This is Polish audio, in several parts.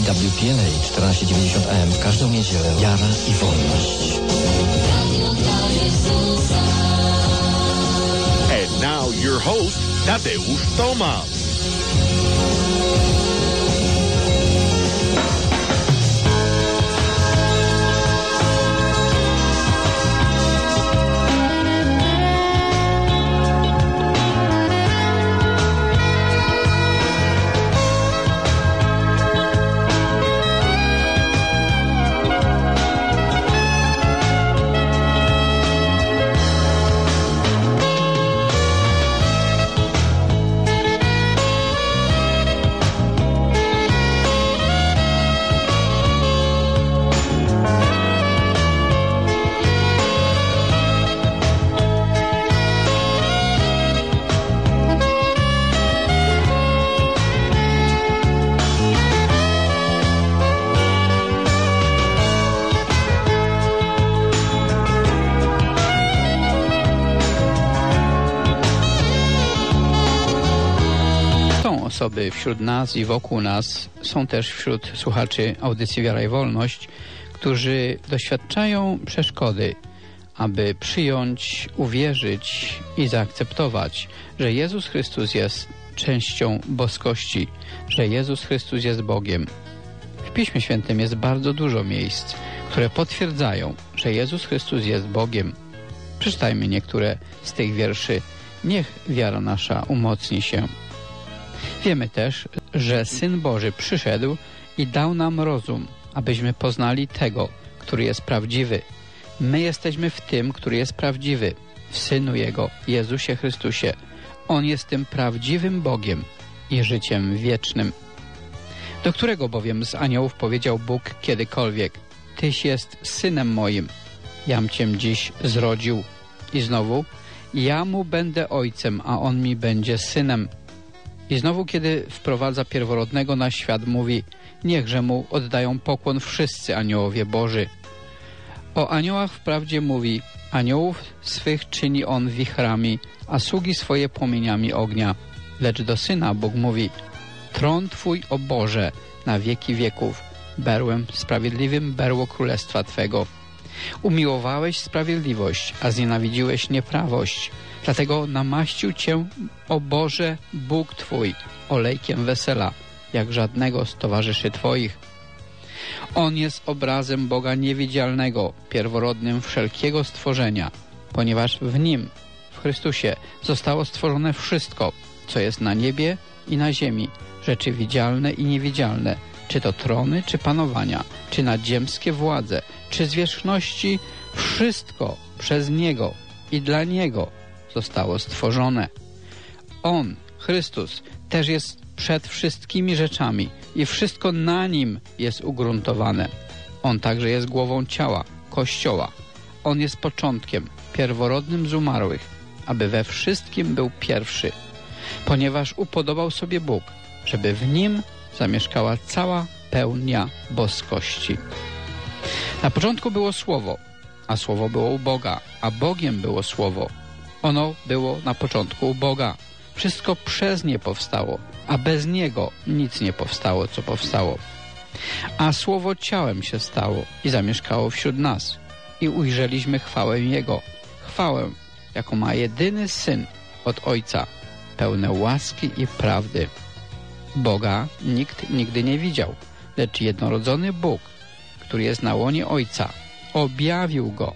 WPLA 1490 AM w każdą niedzielę. Wiara i wolność. And now your host, Tadeusz Tomasz. Osoby wśród nas i wokół nas są też wśród słuchaczy audycji Wiara i Wolność, którzy doświadczają przeszkody, aby przyjąć, uwierzyć i zaakceptować, że Jezus Chrystus jest częścią boskości, że Jezus Chrystus jest Bogiem. W Piśmie Świętym jest bardzo dużo miejsc, które potwierdzają, że Jezus Chrystus jest Bogiem. Przeczytajmy niektóre z tych wierszy. Niech wiara nasza umocni się. Wiemy też, że Syn Boży przyszedł i dał nam rozum, abyśmy poznali tego, który jest prawdziwy. My jesteśmy w tym, który jest prawdziwy, w Synu Jego, Jezusie Chrystusie. On jest tym prawdziwym Bogiem i życiem wiecznym. Do którego bowiem z aniołów powiedział Bóg kiedykolwiek: Tyś jest Synem moim, jam Cię dziś zrodził. I znowu: ja Mu będę Ojcem, a On mi będzie Synem. I znowu, kiedy wprowadza pierworodnego na świat, mówi: niechże Mu oddają pokłon wszyscy aniołowie Boży. O aniołach wprawdzie mówi: aniołów swych czyni On wichrami, a sługi swoje płomieniami ognia. Lecz do Syna Bóg mówi: tron Twój, o Boże, na wieki wieków, berłem sprawiedliwym berło królestwa Twego. Umiłowałeś sprawiedliwość, a znienawidziłeś nieprawość. Dlatego namaścił Cię, o Boże, Bóg Twój, olejkiem wesela, jak żadnego z towarzyszy Twoich. On jest obrazem Boga niewidzialnego, pierworodnym wszelkiego stworzenia, ponieważ w Nim, w Chrystusie, zostało stworzone wszystko, co jest na niebie i na ziemi, rzeczy widzialne i niewidzialne, czy to trony, czy panowania, czy nadziemskie władze, czy zwierzchności, wszystko przez Niego i dla Niego zostało stworzone. On, Chrystus, też jest przed wszystkimi rzeczami i wszystko na Nim jest ugruntowane. On także jest głową ciała, Kościoła. On jest początkiem, pierworodnym z umarłych, aby we wszystkim był pierwszy, ponieważ upodobał sobie Bóg, żeby w Nim zamieszkała cała pełnia boskości. Na początku było Słowo, a Słowo było u Boga, a Bogiem było Słowo. Ono było na początku u Boga. Wszystko przez nie powstało, a bez Niego nic nie powstało, co powstało. A Słowo ciałem się stało i zamieszkało wśród nas. I ujrzeliśmy chwałę Jego, chwałę, jaką ma jedyny Syn od Ojca, pełne łaski i prawdy. Boga nikt nigdy nie widział, lecz jednorodzony Bóg, który jest na łonie Ojca, objawił Go.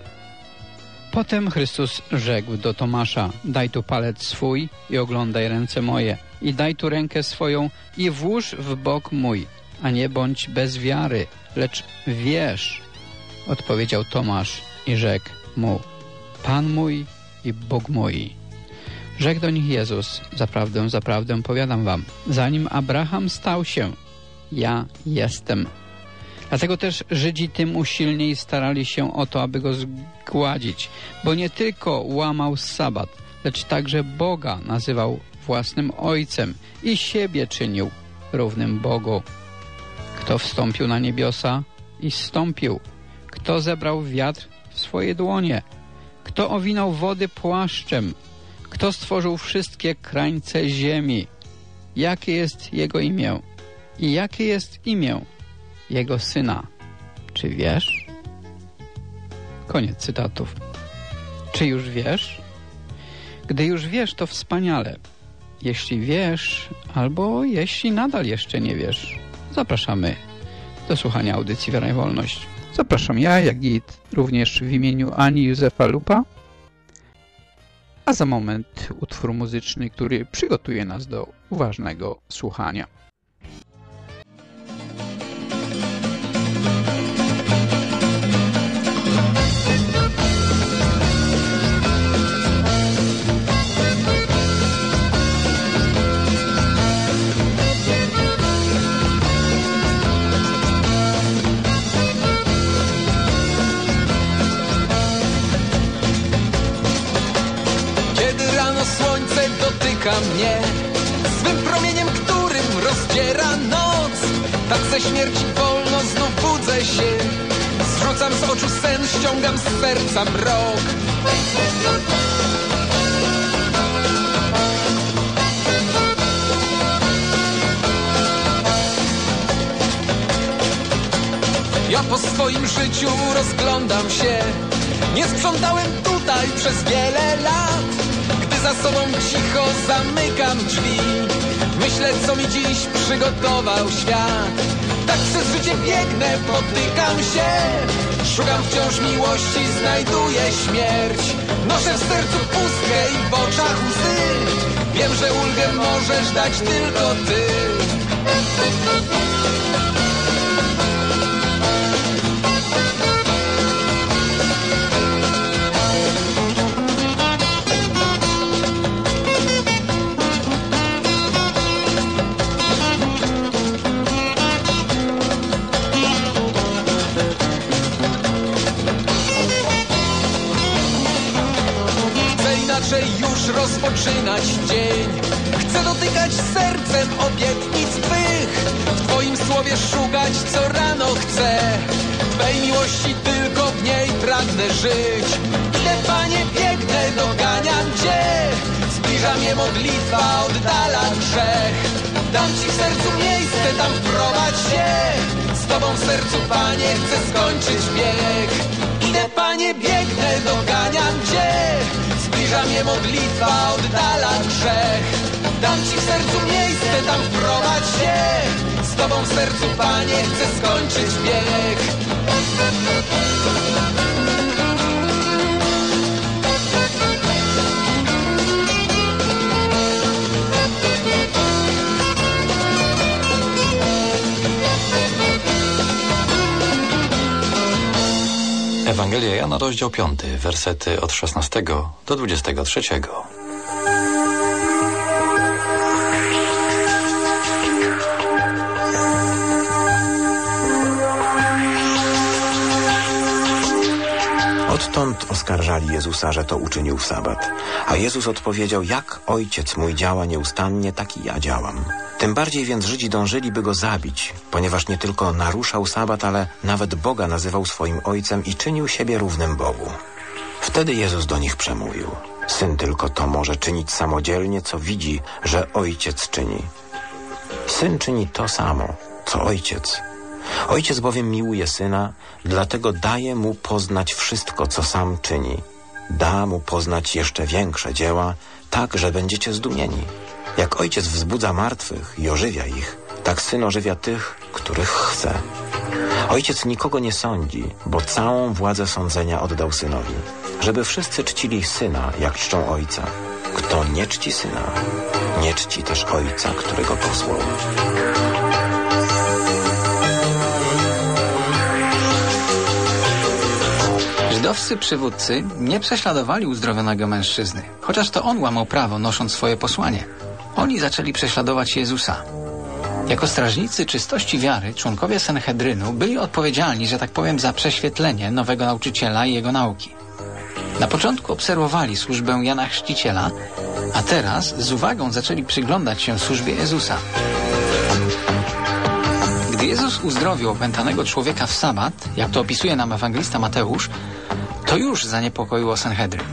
Potem Chrystus rzekł do Tomasza: daj tu palec swój i oglądaj ręce moje, i daj tu rękę swoją i włóż w bok mój, a nie bądź bez wiary, lecz wierz. Odpowiedział Tomasz i rzekł mu: Pan mój i Bóg mój. Rzekł do nich Jezus: zaprawdę powiadam wam, zanim Abraham stał się, ja jestem. Dlatego też Żydzi tym usilniej starali się o to, aby go zgładzić, bo nie tylko łamał sabat, lecz także Boga nazywał własnym Ojcem i siebie czynił równym Bogu. Kto wstąpił na niebiosa i zstąpił? Kto zebrał wiatr w swoje dłonie? Kto owinął wody płaszczem? Kto stworzył wszystkie krańce ziemi? Jakie jest Jego imię? I jakie jest imię Jego Syna. Czy wiesz? Koniec cytatów. Czy już wiesz? Gdy już wiesz, to wspaniale. Jeśli wiesz, albo jeśli nadal jeszcze nie wiesz, zapraszamy do słuchania audycji Wiara i Wolność. Zapraszam ja, jak i również w imieniu Ani Józefa Lupa. A za moment utwór muzyczny, który przygotuje nas do uważnego słuchania. Mnie swym promieniem, którym rozdziera noc. Tak ze śmierci wolno znów budzę się. Zrzucam z oczu sen, ściągam z serca mrok. Ja po swoim życiu rozglądam się. Nie sprzątałem tutaj przez wiele lat. Za sobą cicho zamykam drzwi. Myślę, co mi dziś przygotował świat. Tak przez życie biegnę, potykam się. Szukam wciąż miłości, znajduję śmierć. Noszę w sercu pustkę i w oczach łzy. Wiem, że ulgę możesz dać tylko ty. Już rozpoczynać dzień. Chcę dotykać sercem obietnic Twych. W Twoim słowie szukać co rano chcę. Twej miłości tylko w niej pragnę żyć. Idę, Panie, biegnę, doganiam Cię. Zbliża mnie modlitwa, oddala grzech. Dam Ci w sercu miejsce, tam wprowadź się. Z Tobą w sercu, Panie, chcę skończyć bieg. Idę, Panie, biegnę, doganiam Cię. Zbliża mnie modlitwa, oddala grzech. Dam Ci w sercu miejsce, tam wprowadź się. Z Tobą w sercu, Panie, chcę skończyć bieg. Ewangelia Jana, rozdział 5, wersety od 16 do 23. Odtąd oskarżali Jezusa, że to uczynił w sabat. A Jezus odpowiedział: jak Ojciec mój działa nieustannie, tak i ja działam. Tym bardziej więc Żydzi dążyli, by go zabić, ponieważ nie tylko naruszał sabat, ale nawet Boga nazywał swoim Ojcem i czynił siebie równym Bogu. Wtedy Jezus do nich przemówił: Syn tylko to może czynić samodzielnie, co widzi, że Ojciec czyni. Syn czyni to samo, co Ojciec. Ojciec bowiem miłuje Syna, dlatego daje Mu poznać wszystko, co sam czyni. Da Mu poznać jeszcze większe dzieła, tak, że będziecie zdumieni. Jak Ojciec wzbudza martwych i ożywia ich, tak Syn ożywia tych, których chce. Ojciec nikogo nie sądzi, bo całą władzę sądzenia oddał Synowi, żeby wszyscy czcili Syna, jak czczą Ojca. Kto nie czci Syna, nie czci też Ojca, który go posłał. Żydowscy przywódcy nie prześladowali uzdrowionego mężczyzny, chociaż to on łamał prawo, nosząc swoje posłanie. Oni zaczęli prześladować Jezusa. Jako strażnicy czystości wiary, członkowie Sanhedrynu byli odpowiedzialni, że tak powiem, za prześwietlenie nowego nauczyciela i jego nauki. Na początku obserwowali służbę Jana Chrzciciela, a teraz z uwagą zaczęli przyglądać się służbie Jezusa. Gdy Jezus uzdrowił opętanego człowieka w sabat, jak to opisuje nam ewangelista Mateusz, to już zaniepokoiło Sanhedryn. W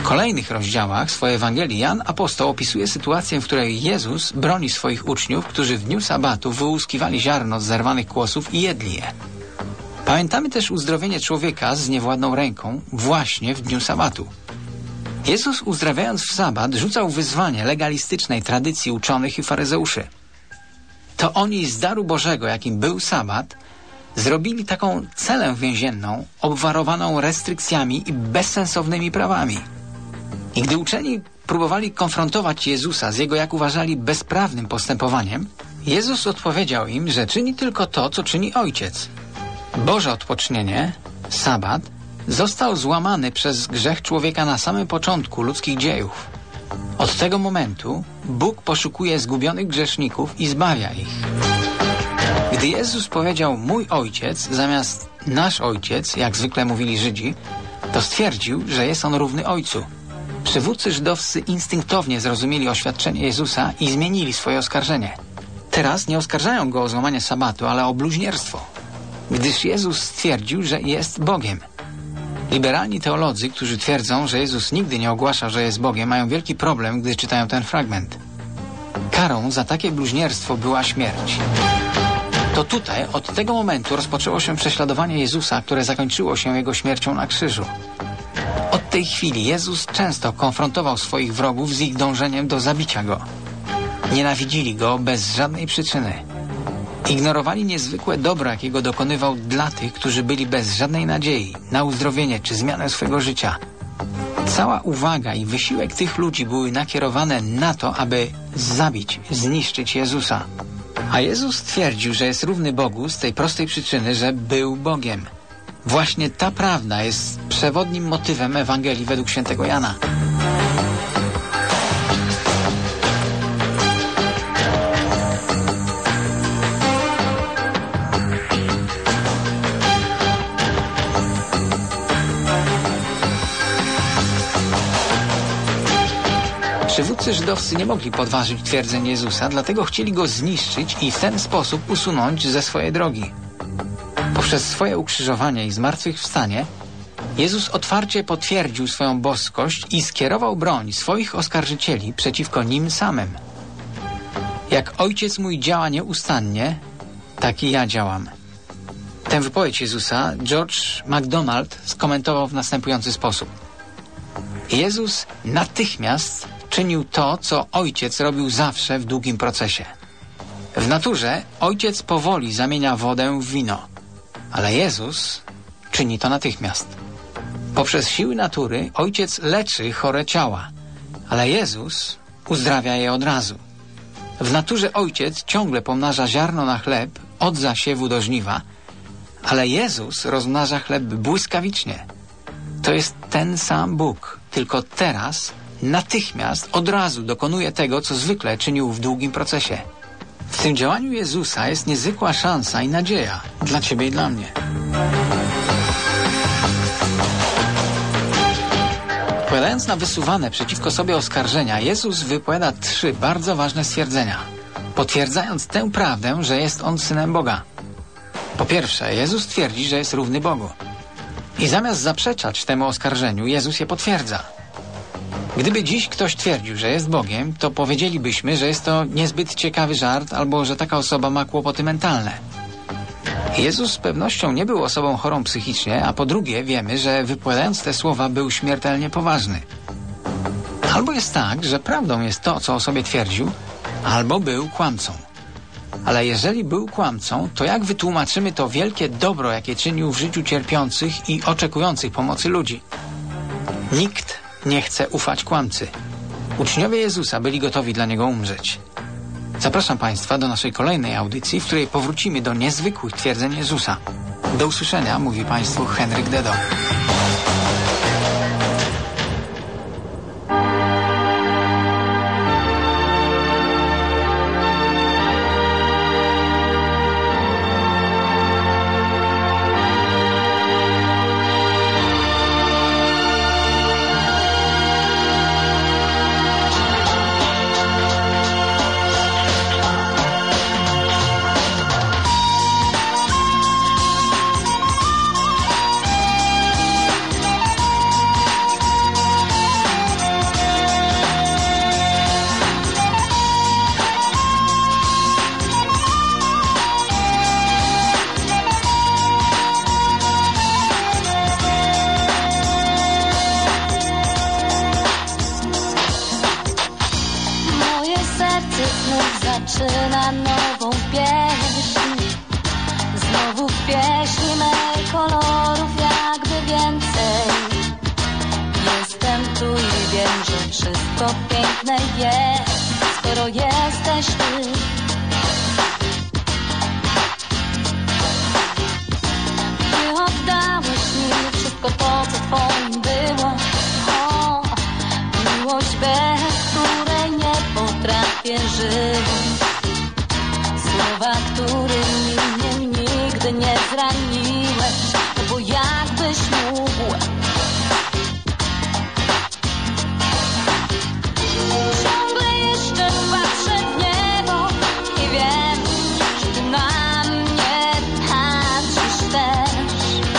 kolejnych rozdziałach swojej Ewangelii Jan apostoł opisuje sytuację, w której Jezus broni swoich uczniów, którzy w dniu sabatu wyłuskiwali ziarno z zerwanych kłosów i jedli je. Pamiętamy też uzdrowienie człowieka z niewładną ręką właśnie w dniu sabatu. Jezus, uzdrawiając w sabat, rzucał wyzwanie legalistycznej tradycji uczonych i faryzeuszy. To oni z daru Bożego, jakim był sabat, zrobili taką celę więzienną, obwarowaną restrykcjami i bezsensownymi prawami. I gdy uczeni próbowali konfrontować Jezusa z jego, jak uważali, bezprawnym postępowaniem, Jezus odpowiedział im, że czyni tylko to, co czyni Ojciec. Boże odpocznienie, sabat, został złamany przez grzech człowieka na samym początku ludzkich dziejów. Od tego momentu Bóg poszukuje zgubionych grzeszników i zbawia ich. Gdy Jezus powiedział mój Ojciec zamiast nasz Ojciec, jak zwykle mówili Żydzi, to stwierdził, że jest on równy Ojcu. Przywódcy żydowscy instynktownie zrozumieli oświadczenie Jezusa i zmienili swoje oskarżenie. Teraz nie oskarżają go o złamanie sabatu, ale o bluźnierstwo, gdyż Jezus stwierdził, że jest Bogiem. Liberalni teolodzy, którzy twierdzą, że Jezus nigdy nie ogłaszał, że jest Bogiem, mają wielki problem, gdy czytają ten fragment. Karą za takie bluźnierstwo była śmierć. To tutaj, od tego momentu rozpoczęło się prześladowanie Jezusa, które zakończyło się Jego śmiercią na krzyżu. Od tej chwili Jezus często konfrontował swoich wrogów z ich dążeniem do zabicia Go. Nienawidzili Go bez żadnej przyczyny. Ignorowali niezwykłe dobro, jakiego dokonywał dla tych, którzy byli bez żadnej nadziei na uzdrowienie czy zmianę swego życia. Cała uwaga i wysiłek tych ludzi były nakierowane na to, aby zabić, zniszczyć Jezusa. A Jezus twierdził, że jest równy Bogu z tej prostej przyczyny, że był Bogiem. Właśnie ta prawda jest przewodnim motywem Ewangelii według świętego Jana. Przywódcy żydowscy nie mogli podważyć twierdzeń Jezusa, dlatego chcieli Go zniszczyć i w ten sposób usunąć ze swojej drogi. Poprzez swoje ukrzyżowanie i zmartwychwstanie Jezus otwarcie potwierdził swoją boskość i skierował broń swoich oskarżycieli przeciwko nim samym. Jak Ojciec mój działa nieustannie, tak i ja działam. Tę wypowiedź Jezusa George MacDonald skomentował w następujący sposób. Jezus natychmiast czynił to, co Ojciec robił zawsze w długim procesie. W naturze Ojciec powoli zamienia wodę w wino, ale Jezus czyni to natychmiast. Poprzez siły natury Ojciec leczy chore ciała, ale Jezus uzdrawia je od razu. W naturze Ojciec ciągle pomnaża ziarno na chleb od zasiewu do żniwa, ale Jezus rozmnaża chleb błyskawicznie. To jest ten sam Bóg, tylko teraz natychmiast, od razu dokonuje tego, co zwykle czynił w długim procesie. W tym działaniu Jezusa jest niezwykła szansa i nadzieja dla ciebie i dla mnie. Odpowiadając na wysuwane przeciwko sobie oskarżenia, Jezus wypowiada 3 bardzo ważne stwierdzenia, potwierdzając tę prawdę, że jest On Synem Boga. Po pierwsze, Jezus twierdzi, że jest równy Bogu. I zamiast zaprzeczać temu oskarżeniu, Jezus je potwierdza. Gdyby dziś ktoś twierdził, że jest Bogiem, to powiedzielibyśmy, że jest to niezbyt ciekawy żart albo że taka osoba ma kłopoty mentalne. Jezus z pewnością nie był osobą chorą psychicznie, a po drugie wiemy, że wypowiadając te słowa był śmiertelnie poważny. Albo jest tak, że prawdą jest to, co o sobie twierdził, albo był kłamcą. Ale jeżeli był kłamcą, to jak wytłumaczymy to wielkie dobro, jakie czynił w życiu cierpiących i oczekujących pomocy ludzi? Nikt nie chce ufać kłamcy. Uczniowie Jezusa byli gotowi dla Niego umrzeć. Zapraszam Państwa do naszej kolejnej audycji, w której powrócimy do niezwykłych twierdzeń Jezusa. Do usłyszenia, mówi Państwu Henryk Dedo. co piękne jest, skoro jesteś ty. Ty oddałeś mi wszystko to, co twoim było. O, miłość, bez której nie potrafię żyć. Słowa, którymi mnie nigdy nie zraniłeś, no bo jakbyś mógł. Ciągle jeszcze patrzę w niebo i wiem, że ty na mnie patrzysz też.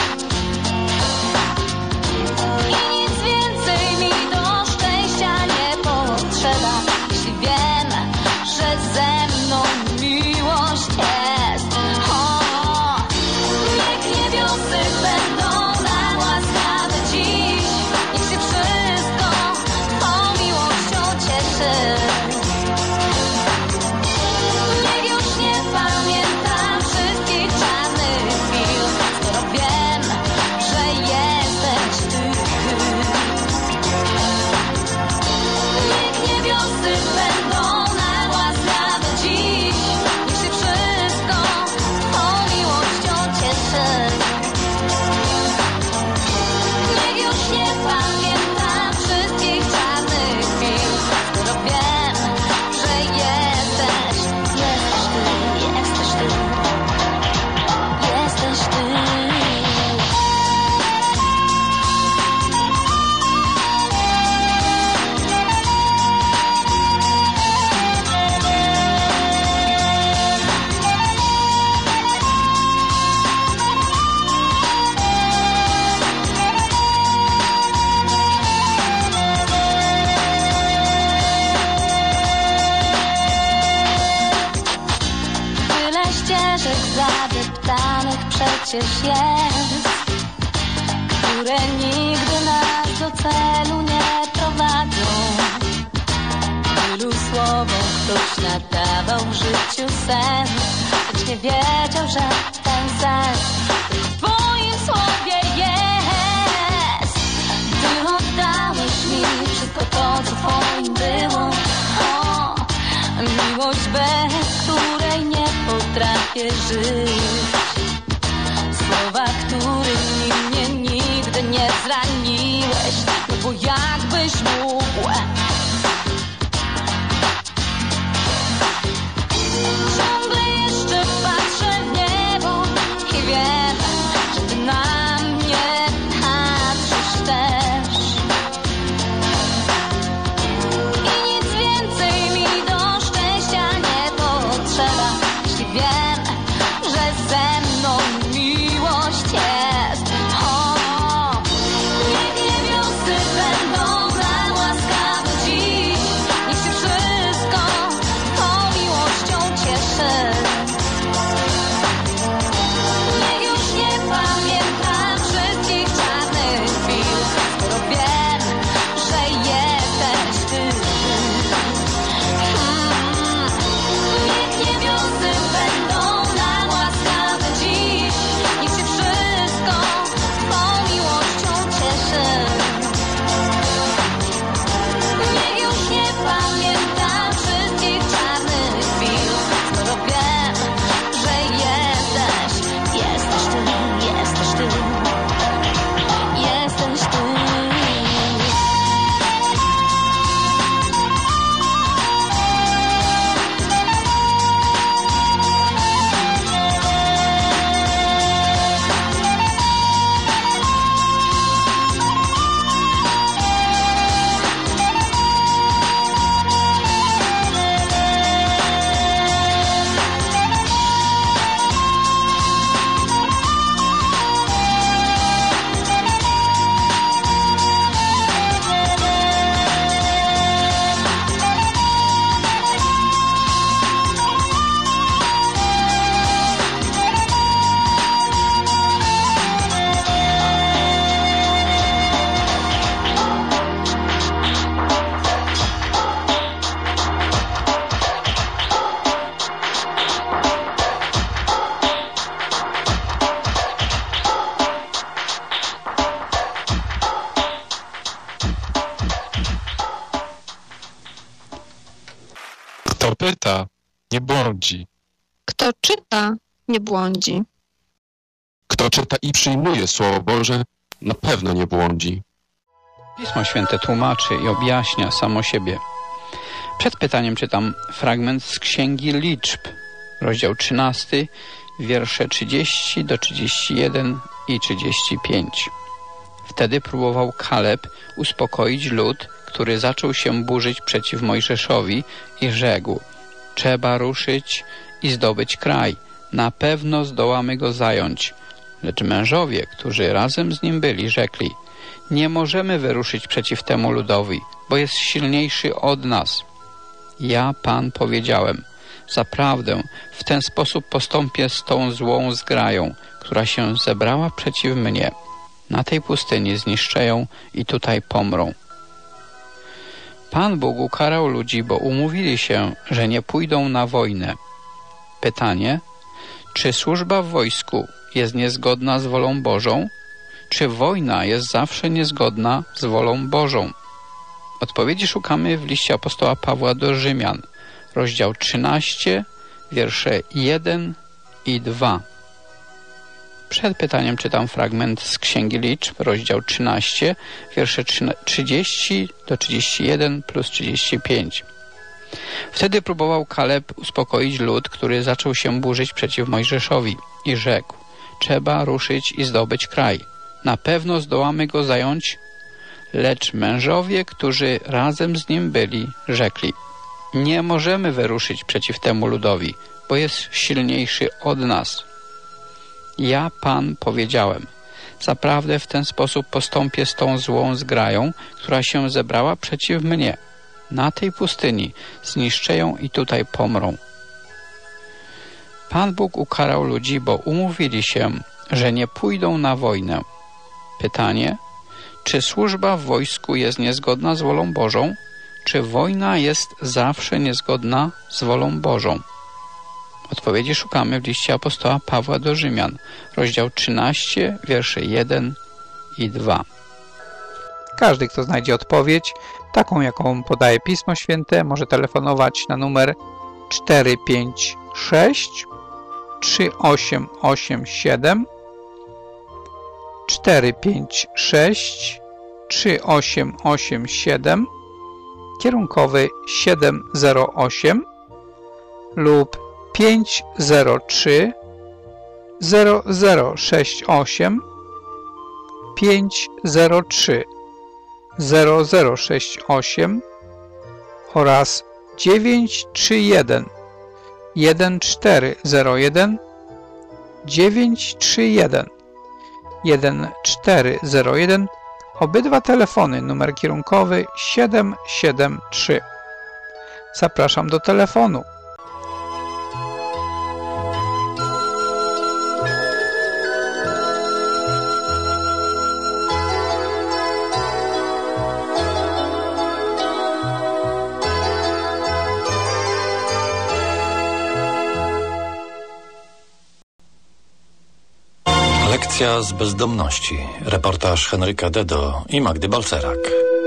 I nic więcej mi do szczęścia nie potrzeba, jeśli wiem, że ze mną miłość jest. O, niech niebiosy będą nam łaskawe dziś, niech się wszystko tą miłością cieszy. Niech już nie pamiętam wszystkich czarnych chwil, skoro wiem, że jesteś ty. Niech niebiosy będą nam łaskawe dziś, niech się wszystko tą miłością cieszy. Niech już nie pamiętam wszystkich czarnych chwil, skoro wiem, że jesteś ty, jesteś ty. Tyle ścieżek zadeptanych przecież jest, które nigdy nas do celu nie prowadzą. Tylu słowom ktoś nadawał w życiu sens, lecz nie wiedział, że ten sens tylko w twoim słowie jest. Ty oddałeś mi wszystko to, co twoim było. O, miłość, bez której nie potrafię żyć. Słowa, którymi mnie nigdy nie zraniłeś, no bo jakbyś mógł. Ciągle jeszcze patrzę w niebo i wiem, że ty na mnie patrzysz też. I nic więcej mi do szczęścia nie potrzeba, jeśli wiem, że pyta, nie błądzi. Kto czyta, nie błądzi. Kto czyta i przyjmuje Słowo Boże, na pewno nie błądzi. Pismo Święte tłumaczy i objaśnia samo siebie. Przed pytaniem czytam fragment z Księgi Liczb, rozdział 13, wiersze 30 do 31 i 35. Wtedy próbował Kaleb uspokoić lud, który zaczął się burzyć przeciw Mojżeszowi i rzekł: trzeba ruszyć i zdobyć kraj. Na pewno zdołamy go zająć. Lecz mężowie, którzy razem z nim byli, rzekli: nie możemy wyruszyć przeciw temu ludowi, bo jest silniejszy od nas. Ja, Pan, powiedziałem: zaprawdę w ten sposób postąpię z tą złą zgrają, która się zebrała przeciw mnie. Na tej pustyni zniszczę ją i tutaj pomrą. Pan Bóg ukarał ludzi, bo umówili się, że nie pójdą na wojnę. Pytanie: czy służba w wojsku jest niezgodna z wolą Bożą? Czy wojna jest zawsze niezgodna z wolą Bożą? Odpowiedzi szukamy w liście apostoła Pawła do Rzymian, rozdział 13, wiersze 1 i 2. Przed pytaniem czytam fragment z Księgi Liczb, rozdział 13, wiersze 30 do 31 plus 35. Wtedy próbował Kaleb uspokoić lud, który zaczął się burzyć przeciw Mojżeszowi i rzekł: trzeba ruszyć i zdobyć kraj. Na pewno zdołamy go zająć. Lecz mężowie, którzy razem z nim byli, rzekli: nie możemy wyruszyć przeciw temu ludowi, bo jest silniejszy od nas. Ja, Pan, powiedziałem: zaprawdę w ten sposób postąpię z tą złą zgrają, która się zebrała przeciw mnie. Na tej pustyni zniszczę ją i tutaj pomrą. Pan Bóg ukarał ludzi, bo umówili się, że nie pójdą na wojnę. Pytanie: czy służba w wojsku jest niezgodna z wolą Bożą? Czy wojna jest zawsze niezgodna z wolą Bożą? Odpowiedzi szukamy w liście apostoła Pawła do Rzymian, rozdział 13, wiersze 1 i 2. Każdy, kto znajdzie odpowiedź, taką jaką podaje Pismo Święte, może telefonować na numer 456 3887 456 3887 kierunkowy 708 lub 503 0068 503 0068 oraz 931 1401 931 1401. Obydwa telefony, numer kierunkowy 773. Zapraszam do telefonu. Lekcja z bezdomności. Reportaż Henryka Dedo i Magdy Balcerak.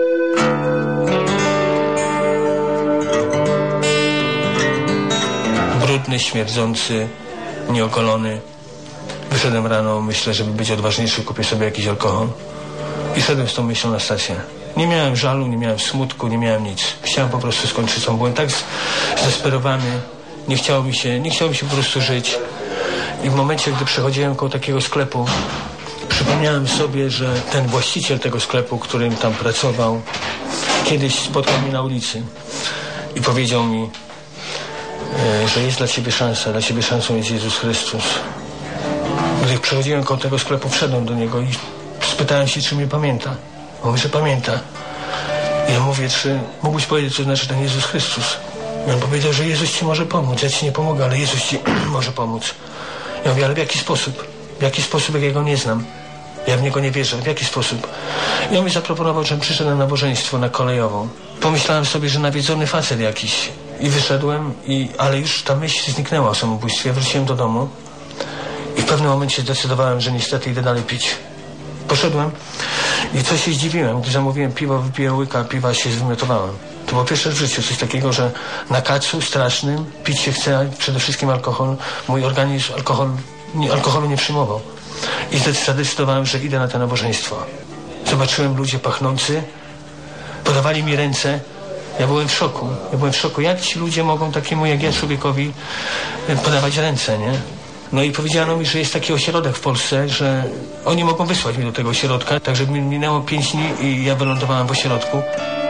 Brudny, śmierdzący, nieogolony. Wyszedłem rano, myślę, żeby być odważniejszy, kupię sobie jakiś alkohol. I szedłem z tą myślą na stację. Nie miałem żalu, nie miałem smutku, nie miałem nic. Chciałem po prostu skończyć tą. Byłem tak zdesperowany. Nie chciało mi się po prostu żyć. I w momencie, gdy przechodziłem koło takiego sklepu, przypomniałem sobie, że ten właściciel tego sklepu, którym tam pracował, kiedyś spotkał mnie na ulicy i powiedział mi, że jest dla ciebie szansa, dla ciebie szansą jest Jezus Chrystus. Gdy przechodziłem koło tego sklepu, wszedłem do niego i spytałem się, czy mnie pamięta. On mówi, że pamięta. I ja mówię, czy mógłbyś powiedzieć, co znaczy ten Jezus Chrystus? I on powiedział, że Jezus ci może pomóc. Ja ci nie pomogę, ale Jezus ci może pomóc. Ja mówię, ale w jaki sposób? W jaki sposób, jak ja go nie znam? Ja w niego nie wierzę. W jaki sposób? I on mi zaproponował, żebym przyszedł na nabożeństwo, na Kolejową. Pomyślałem sobie, że nawiedzony facet jakiś. I wyszedłem, ale już ta myśl zniknęła o samobójstwie. Wróciłem do domu i w pewnym momencie zdecydowałem, że niestety idę dalej pić. Poszedłem i coś się zdziwiłem. Gdy zamówiłem piwo, wypiłem łyka piwa, się zwymiotowałem. To było pierwsze w życiu coś takiego, że na kacu strasznym pić się chce, przede wszystkim alkohol. Mój organizm alkoholu nie przyjmował. I zadecydowałem, że idę na to nabożeństwo. Zobaczyłem ludzie pachnący, podawali mi ręce. Ja byłem w szoku. Jak ci ludzie mogą takiemu jak ja człowiekowi podawać ręce, nie? No i powiedziano mi, że jest taki ośrodek w Polsce, że oni mogą wysłać mnie do tego ośrodka. Także minęło 5 dni i ja wylądowałem w ośrodku.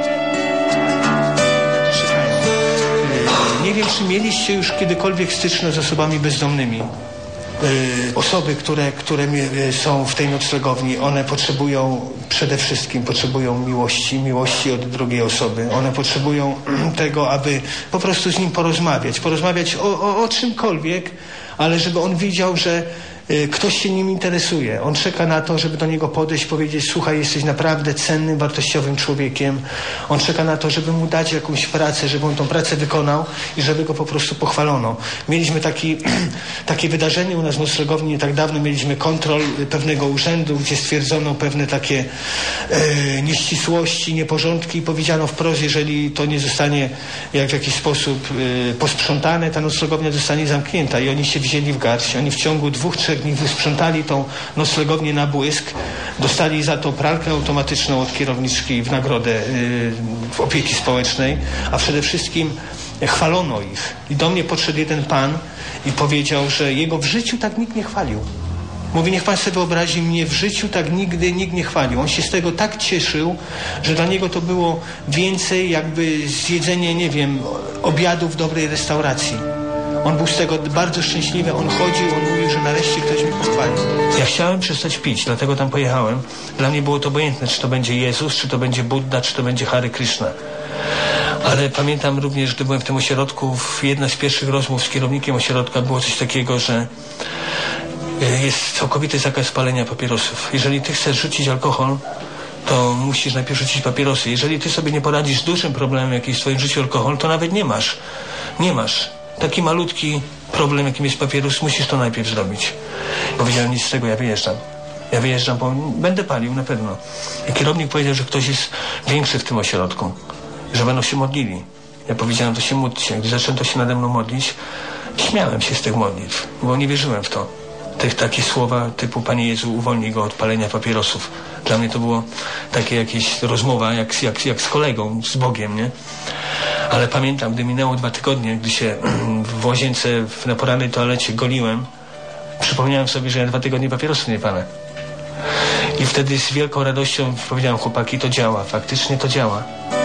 Nie wiem, czy mieliście już kiedykolwiek styczność z osobami bezdomnymi. Osoby, które są w tej noclegowni, one przede wszystkim potrzebują miłości od drugiej osoby. One potrzebują tego, aby po prostu z nim porozmawiać o czymkolwiek, ale żeby on widział, że ktoś się nim interesuje. On czeka na to, żeby do niego podejść, powiedzieć: słuchaj, jesteś naprawdę cennym, wartościowym człowiekiem. On czeka na to, żeby mu dać jakąś pracę, żeby on tą pracę wykonał i żeby go po prostu pochwalono. Mieliśmy takie wydarzenie u nas w noclegowni nie tak dawno. Mieliśmy kontrol pewnego urzędu, gdzie stwierdzono pewne takie nieścisłości, nieporządki i powiedziano wprost, jeżeli to nie zostanie w jakiś sposób posprzątane, ta noclegownia zostanie zamknięta. I oni się wzięli w garść. Oni w ciągu 2-3 dni wysprzątali tą noclegownię na błysk. Dostali za to pralkę automatyczną od kierowniczki w nagrodę opieki społecznej, a przede wszystkim chwalono ich. I do mnie podszedł jeden pan i powiedział, że jego w życiu tak nikt nie chwalił. Mówi: niech pan sobie wyobrazi, mnie w życiu tak nigdy nikt nie chwalił. On się z tego tak cieszył, że dla niego to było więcej jakby zjedzenie, nie wiem, obiadu w dobrej restauracji. On był z tego bardzo szczęśliwy, on chodził, on mówił, że nareszcie ktoś mnie pochwalił. Ja chciałem przestać pić, dlatego tam pojechałem. Dla mnie było to obojętne, czy to będzie Jezus, czy to będzie Buddha, czy to będzie Hare Krishna. Ale pamiętam również, gdy byłem w tym ośrodku, jedna z pierwszych rozmów z kierownikiem ośrodka było coś takiego, że jest całkowity zakaz palenia papierosów. Jeżeli ty chcesz rzucić alkohol, to musisz najpierw rzucić papierosy. Jeżeli ty sobie nie poradzisz z dużym problemem, jaki jest w twoim życiu alkohol, to nawet nie masz. Taki malutki problem, jakim jest papieros, musisz to najpierw zrobić. Powiedziałem: nic z tego, ja wyjeżdżam, bo będę palił na pewno. I kierownik powiedział, że ktoś jest większy w tym ośrodku, że będą się modlili. Ja powiedziałem: to się módlcie. Gdy zaczęto się nade mną modlić, śmiałem się z tych modlitw, bo nie wierzyłem w to. Takie słowa typu: Panie Jezu, uwolnij go od palenia papierosów. Dla mnie to było takie jakieś rozmowa jak z kolegą, z Bogiem, nie? Ale pamiętam, gdy minęło 2 tygodnie, gdy się w łazience na porannej toalecie goliłem, przypomniałem sobie, że ja 2 tygodnie papierosów nie palę. I wtedy z wielką radością powiedziałem: chłopaki, to działa, faktycznie to działa.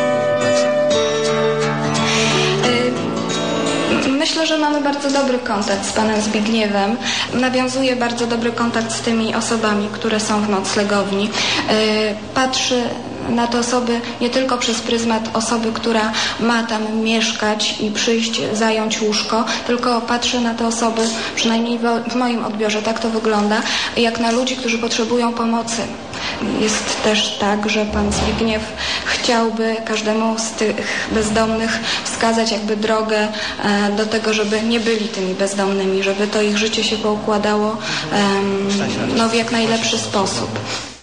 Myślę, że mamy bardzo dobry kontakt z panem Zbigniewem. Nawiązuje bardzo dobry kontakt z tymi osobami, które są w noclegowni. Patrzy na te osoby nie tylko przez pryzmat osoby, która ma tam mieszkać i przyjść, zająć łóżko, tylko patrzy na te osoby, przynajmniej w moim odbiorze tak to wygląda, jak na ludzi, którzy potrzebują pomocy. Jest też tak, że pan Zbigniew chciałby każdemu z tych bezdomnych wskazać jakby drogę do tego, żeby nie byli tymi bezdomnymi, żeby to ich życie się poukładało w jak najlepszy sposób.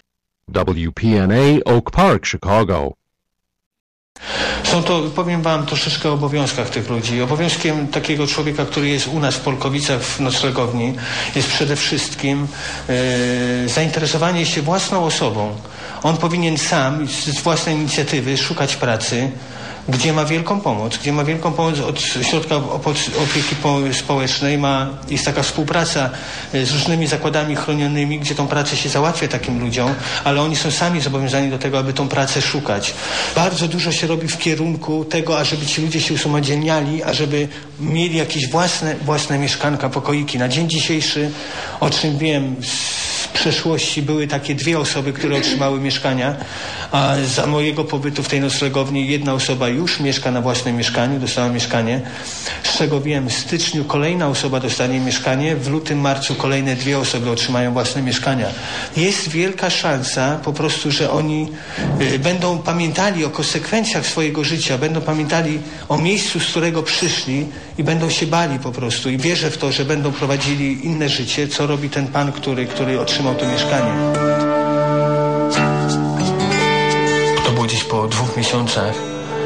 WPNA Oak Park, Chicago. Są to, powiem wam, troszeczkę o obowiązkach tych ludzi. Obowiązkiem takiego człowieka, który jest u nas w Polkowicach w noclegowni, jest przede wszystkim zainteresowanie się własną osobą. On powinien sam z własnej inicjatywy szukać pracy, gdzie ma wielką pomoc od Środka Opieki Społecznej. Jest taka współpraca z różnymi zakładami chronionymi, gdzie tą pracę się załatwia takim ludziom, ale oni są sami zobowiązani do tego, aby tą pracę szukać. Bardzo dużo się robi w kierunku tego, ażeby ci ludzie się usamodzielniali, ażeby mieli jakieś własne mieszkanka, pokoiki. Na dzień dzisiejszy, o czym wiem, w przeszłości były takie 2 osoby, które otrzymały mieszkania, a za mojego pobytu w tej noclegowni 1 osoba już mieszka na własnym mieszkaniu, dostała mieszkanie. Z czego wiem, w styczniu kolejna osoba dostanie mieszkanie, w lutym, marcu kolejne 2 osoby otrzymają własne mieszkania. Jest wielka szansa po prostu, że oni będą pamiętali o konsekwencjach swojego życia, będą pamiętali o miejscu, z którego przyszli i będą się bali po prostu. I wierzę w to, że będą prowadzili inne życie, co robi ten pan, który otrzymał to mieszkanie. To było gdzieś po 2 miesiącach.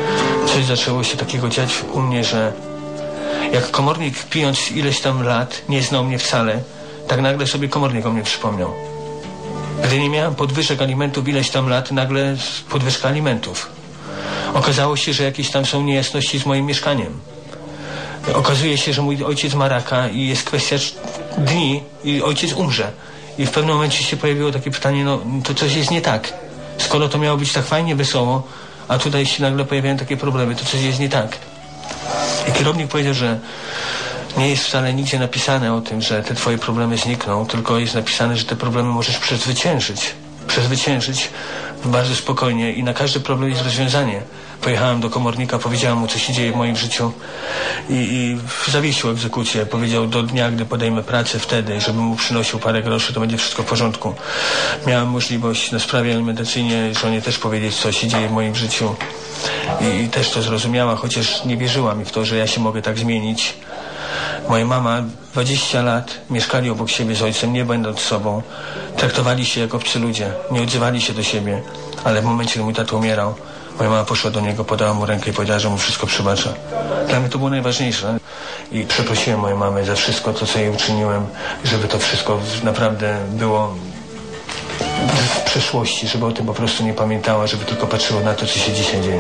coś zaczęło się takiego dziać u mnie, że jak komornik, pijąc ileś tam lat, nie znał mnie wcale, tak nagle sobie komornik o mnie przypomniał. Gdy nie miałem podwyżek alimentów ileś tam lat, nagle podwyżka alimentów. Okazało się, że jakieś tam są niejasności z moim mieszkaniem. Okazuje się, że mój ojciec ma raka i jest kwestia dni i ojciec umrze. I w pewnym momencie się pojawiło takie pytanie, no to coś jest nie tak. Skoro to miało być tak fajnie, wesoło, a tutaj się nagle pojawiają takie problemy, to coś jest nie tak. I kierownik powiedział, że nie jest wcale nigdzie napisane o tym, że te twoje problemy znikną, tylko jest napisane, że te problemy możesz przezwyciężyć bardzo spokojnie i na każdy problem jest rozwiązanie. Pojechałem do komornika, powiedziałem mu, co się dzieje w moim życiu i zawiesił egzekucję. Powiedział, do dnia, gdy podejmę pracę, wtedy, żebym mu przynosił parę groszy, to będzie wszystko w porządku. Miałem możliwość na sprawie alimentacyjnej żonie też powiedzieć, co się dzieje w moim życiu i też to zrozumiała, chociaż nie wierzyła mi w to, że ja się mogę tak zmienić. Moja mama 20 lat mieszkali obok siebie z ojcem, nie będąc sobą. Traktowali się jak obcy ludzie, nie odzywali się do siebie. Ale w momencie, gdy mój tato umierał, moja mama poszła do niego, podała mu rękę i powiedziała, że mu wszystko przebacza. Dla mnie to było najważniejsze. I przeprosiłem moją mamę za wszystko to, co jej uczyniłem, żeby to wszystko naprawdę było w przeszłości, żeby o tym po prostu nie pamiętała, żeby tylko patrzyła na to, co się dzisiaj dzieje.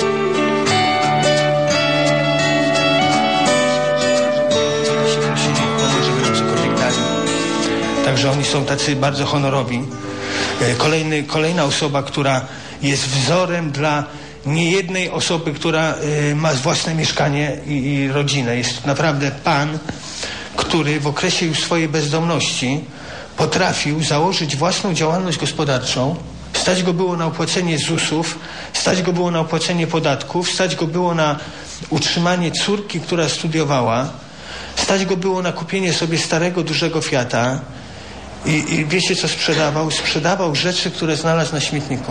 Także oni są tacy bardzo honorowi. Kolejna osoba, która jest wzorem dla niejednej osoby, która ma własne mieszkanie i rodzinę. Jest naprawdę pan, który w okresie już swojej bezdomności potrafił założyć własną działalność gospodarczą. Stać go było na opłacenie ZUS-ów, stać go było na opłacenie podatków, stać go było na utrzymanie córki, która studiowała, stać go było na kupienie sobie starego, dużego Fiata. I wiecie, co sprzedawał? Sprzedawał rzeczy, które znalazł na śmietniku.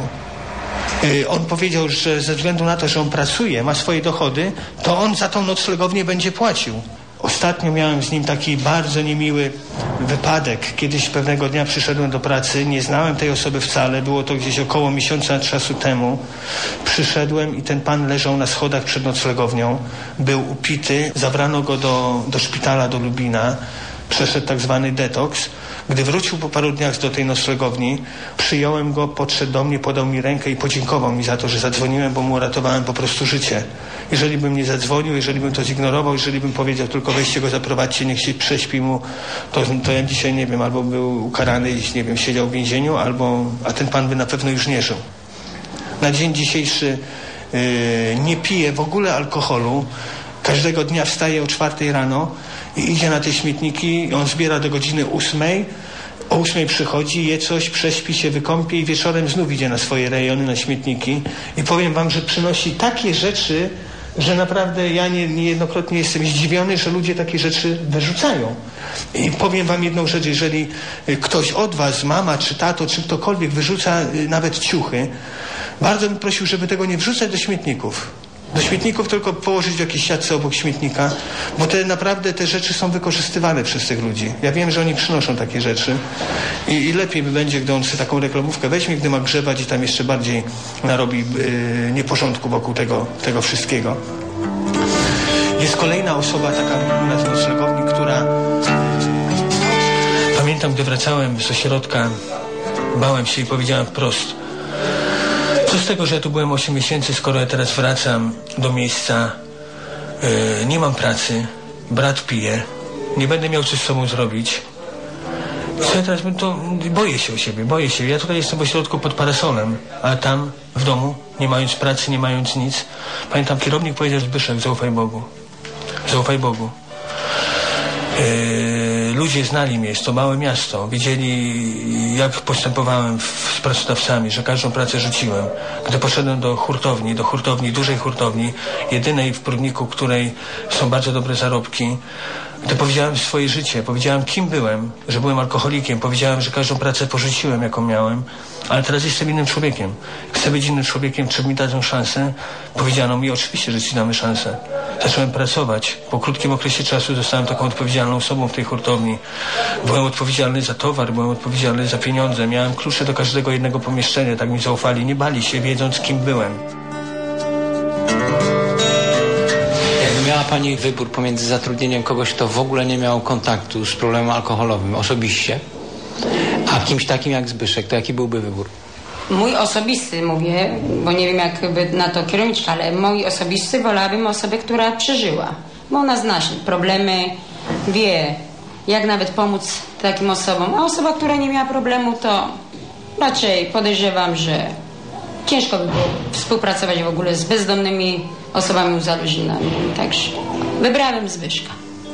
On powiedział, że ze względu na to, że on pracuje, ma swoje dochody, to on za tą noclegownię będzie płacił. Ostatnio miałem z nim taki bardzo niemiły wypadek. Kiedyś pewnego dnia przyszedłem do pracy, nie znałem tej osoby wcale, było to gdzieś około miesiąca czasu temu. Przyszedłem i ten pan leżał na schodach przed noclegownią, był upity, zabrano go do szpitala, do Lubina, przeszedł tak zwany detoks. Gdy wrócił po paru dniach do tej noclegowni, przyjąłem go, podszedł do mnie, podał mi rękę i podziękował mi za to, że zadzwoniłem, bo mu uratowałem po prostu życie. Jeżeli bym nie zadzwonił, jeżeli bym to zignorował, jeżeli bym powiedział tylko weźcie go, zaprowadźcie, niech się prześpi mu, to ja dzisiaj nie wiem, albo był ukarany i nie wiem, siedział w więzieniu, a ten pan by na pewno już nie żył. Na dzień dzisiejszy nie piję w ogóle alkoholu. Każdego dnia wstaje o 4 rano i idzie na te śmietniki, on zbiera do godziny 8. O 8 przychodzi, je coś, prześpi się, wykąpie i wieczorem znów idzie na swoje rejony, na śmietniki. I powiem wam, że przynosi takie rzeczy, że naprawdę ja niejednokrotnie jestem zdziwiony, że ludzie takie rzeczy wyrzucają. I powiem wam jedną rzecz, jeżeli ktoś od was, mama czy tato, czy ktokolwiek wyrzuca nawet ciuchy, bardzo bym prosił, żeby tego nie wrzucać do śmietników. Do śmietników tylko położyć w jakiejś siatce obok śmietnika, bo naprawdę te rzeczy są wykorzystywane przez tych ludzi. Ja wiem, że oni przynoszą takie rzeczy i lepiej będzie, gdy on sobie taką reklamówkę weźmie, gdy ma grzebać i tam jeszcze bardziej narobi nieporządku wokół tego wszystkiego. Jest kolejna osoba taka u nas w noclegowni, która... Pamiętam, gdy wracałem z ośrodka, bałem się i powiedziałem wprost: co z tego, że ja tu byłem 8 miesięcy, skoro ja teraz wracam do miejsca, nie mam pracy, brat pije, nie będę miał coś z sobą zrobić. Co ja teraz boję się o siebie, boję się. Ja tutaj jestem w ośrodku pod parasolem, a tam w domu, nie mając pracy, nie mając nic. Pamiętam, kierownik powiedział: Zbyszek, zaufaj Bogu. Zaufaj Bogu. Ludzie znali mnie, jest to małe miasto. Widzieli, jak postępowałem z pracodawcami, że każdą pracę rzuciłem. Gdy poszedłem do hurtowni, dużej hurtowni, jedynej w Prudniku, której są bardzo dobre zarobki, gdy powiedziałem swoje życie, powiedziałem, kim byłem, że byłem alkoholikiem, powiedziałem, że każdą pracę porzuciłem, jaką miałem, ale teraz jestem innym człowiekiem. Chcę być innym człowiekiem, czy mi dadzą szansę? Powiedziano mi: oczywiście, że ci damy szansę. Zacząłem pracować. Po krótkim okresie czasu zostałem taką odpowiedzialną osobą w tej hurtowni. Byłem odpowiedzialny za towar, byłem odpowiedzialny za pieniądze. Miałem klucze do każdego jednego pomieszczenia, tak mi zaufali. Nie bali się, wiedząc, kim byłem. Pani wybór pomiędzy zatrudnieniem kogoś, kto w ogóle nie miał kontaktu z problemem alkoholowym osobiście, a kimś takim jak Zbyszek, to jaki byłby wybór? Mój osobisty, mówię, bo nie wiem jakby na to kierować, ale mój osobisty wolałabym osobę, która przeżyła. Bo ona zna problemy, wie jak nawet pomóc takim osobom. A osoba, która nie miała problemu, to raczej podejrzewam, że ciężko by było współpracować w ogóle z bezdomnymi osobami uzależnionymi. Także wybrałem Zbyszka.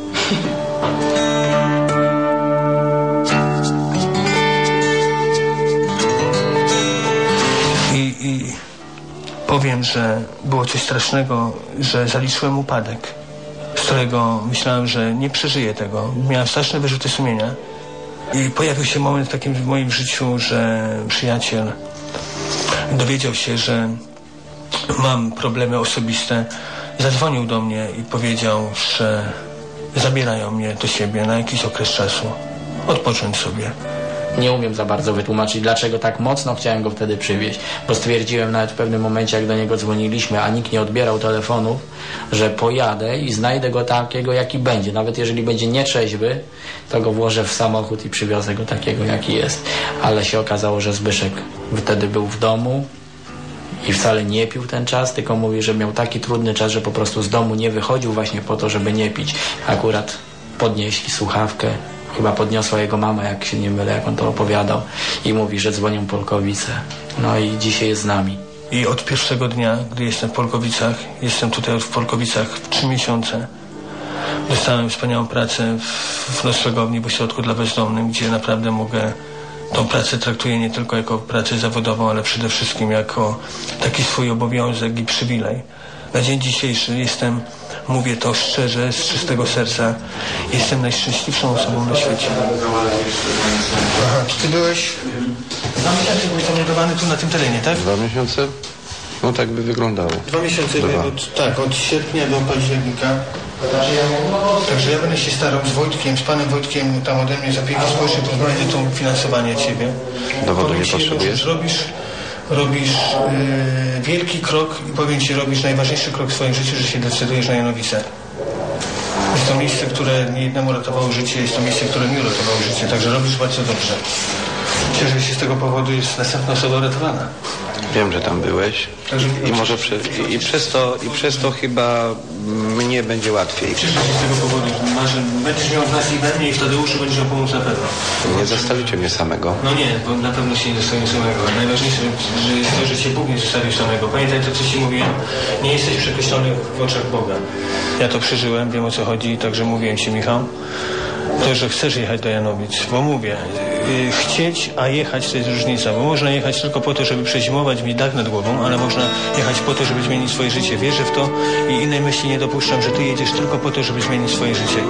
I powiem, że było coś strasznego, że zaliczyłem upadek, z którego myślałem, że nie przeżyję tego. Miałem straszne wyrzuty sumienia i pojawił się moment taki w moim życiu, że przyjaciel dowiedział się, że mam problemy osobiste, zadzwonił do mnie i powiedział, że zabierają mnie do siebie na jakiś okres czasu, odpocząć sobie. Nie umiem za bardzo wytłumaczyć, dlaczego tak mocno chciałem go wtedy przywieźć, bo stwierdziłem nawet w pewnym momencie, jak do niego dzwoniliśmy, a nikt nie odbierał telefonów, że pojadę i znajdę go takiego, jaki będzie. Nawet jeżeli będzie nietrzeźwy, to go włożę w samochód i przywiozę go takiego, jaki jest. Ale się okazało, że Zbyszek wtedy był w domu i wcale nie pił ten czas, tylko mówi, że miał taki trudny czas, że po prostu z domu nie wychodził właśnie po to, żeby nie pić. Akurat podnieśli słuchawkę, chyba podniosła jego mama, jak się nie mylę, jak on to opowiadał, i mówi, że dzwonią Polkowice. No i dzisiaj jest z nami. I od pierwszego dnia, gdy jestem w Polkowicach, jestem tutaj w Polkowicach 3 miesiące. Dostałem wspaniałą pracę w noclegowni w ośrodku dla bezdomnych, gdzie naprawdę mogę, tą pracę traktuję nie tylko jako pracę zawodową, ale przede wszystkim jako taki swój obowiązek i przywilej. Na dzień dzisiejszy jestem, mówię to szczerze, z czystego serca, jestem najszczęśliwszą osobą na świecie. Aha, czy ty byłeś 2 miesiące byłeś zameldowany tu na tym terenie, tak? 2 miesiące? No tak by wyglądało. 2 miesiące, od sierpnia do października. Także ja będę się starał z Wojtkiem, z panem Wojtkiem tam ode mnie z opieki społecznej, pozwolenie to finansowanie ciebie. Dowodu nie potrzebujesz? Robisz wielki krok i powiem ci, robisz najważniejszy krok w swoim życiu, że się decydujesz na Janowice. Jest to miejsce, które niejednemu ratowało życie, jest to miejsce, które mi uratowało życie, także robisz bardzo dobrze. Cieszę się z tego powodu, jest następna osoba uratowana. Wiem, że tam byłeś i może przez to chyba mnie będzie łatwiej. Cieszę się z tego powodu, że będziesz miał w nas i we mnie i w Tadeuszu będziesz miał pomóc na pewno. Nie zostawicie mnie samego. No nie, bo na pewno się nie zostawię samego. Najważniejsze że jest to, że cię Bóg nie zostawił samego. Pamiętaj to, co ci mówiłem, nie jesteś przekreślony w oczach Boga. Ja to przeżyłem, wiem o co chodzi, także mówiłem ci, Michał, to, że chcesz jechać do Janowic, bo mówię, chcieć, a jechać to jest różnica, bo można jechać tylko po to, żeby przezimować, mieć dach nad głową, ale można jechać po to, żeby zmienić swoje życie. Wierzę w to i innej myśli nie dopuszczam, że ty jedziesz tylko po to, żeby zmienić swoje życie.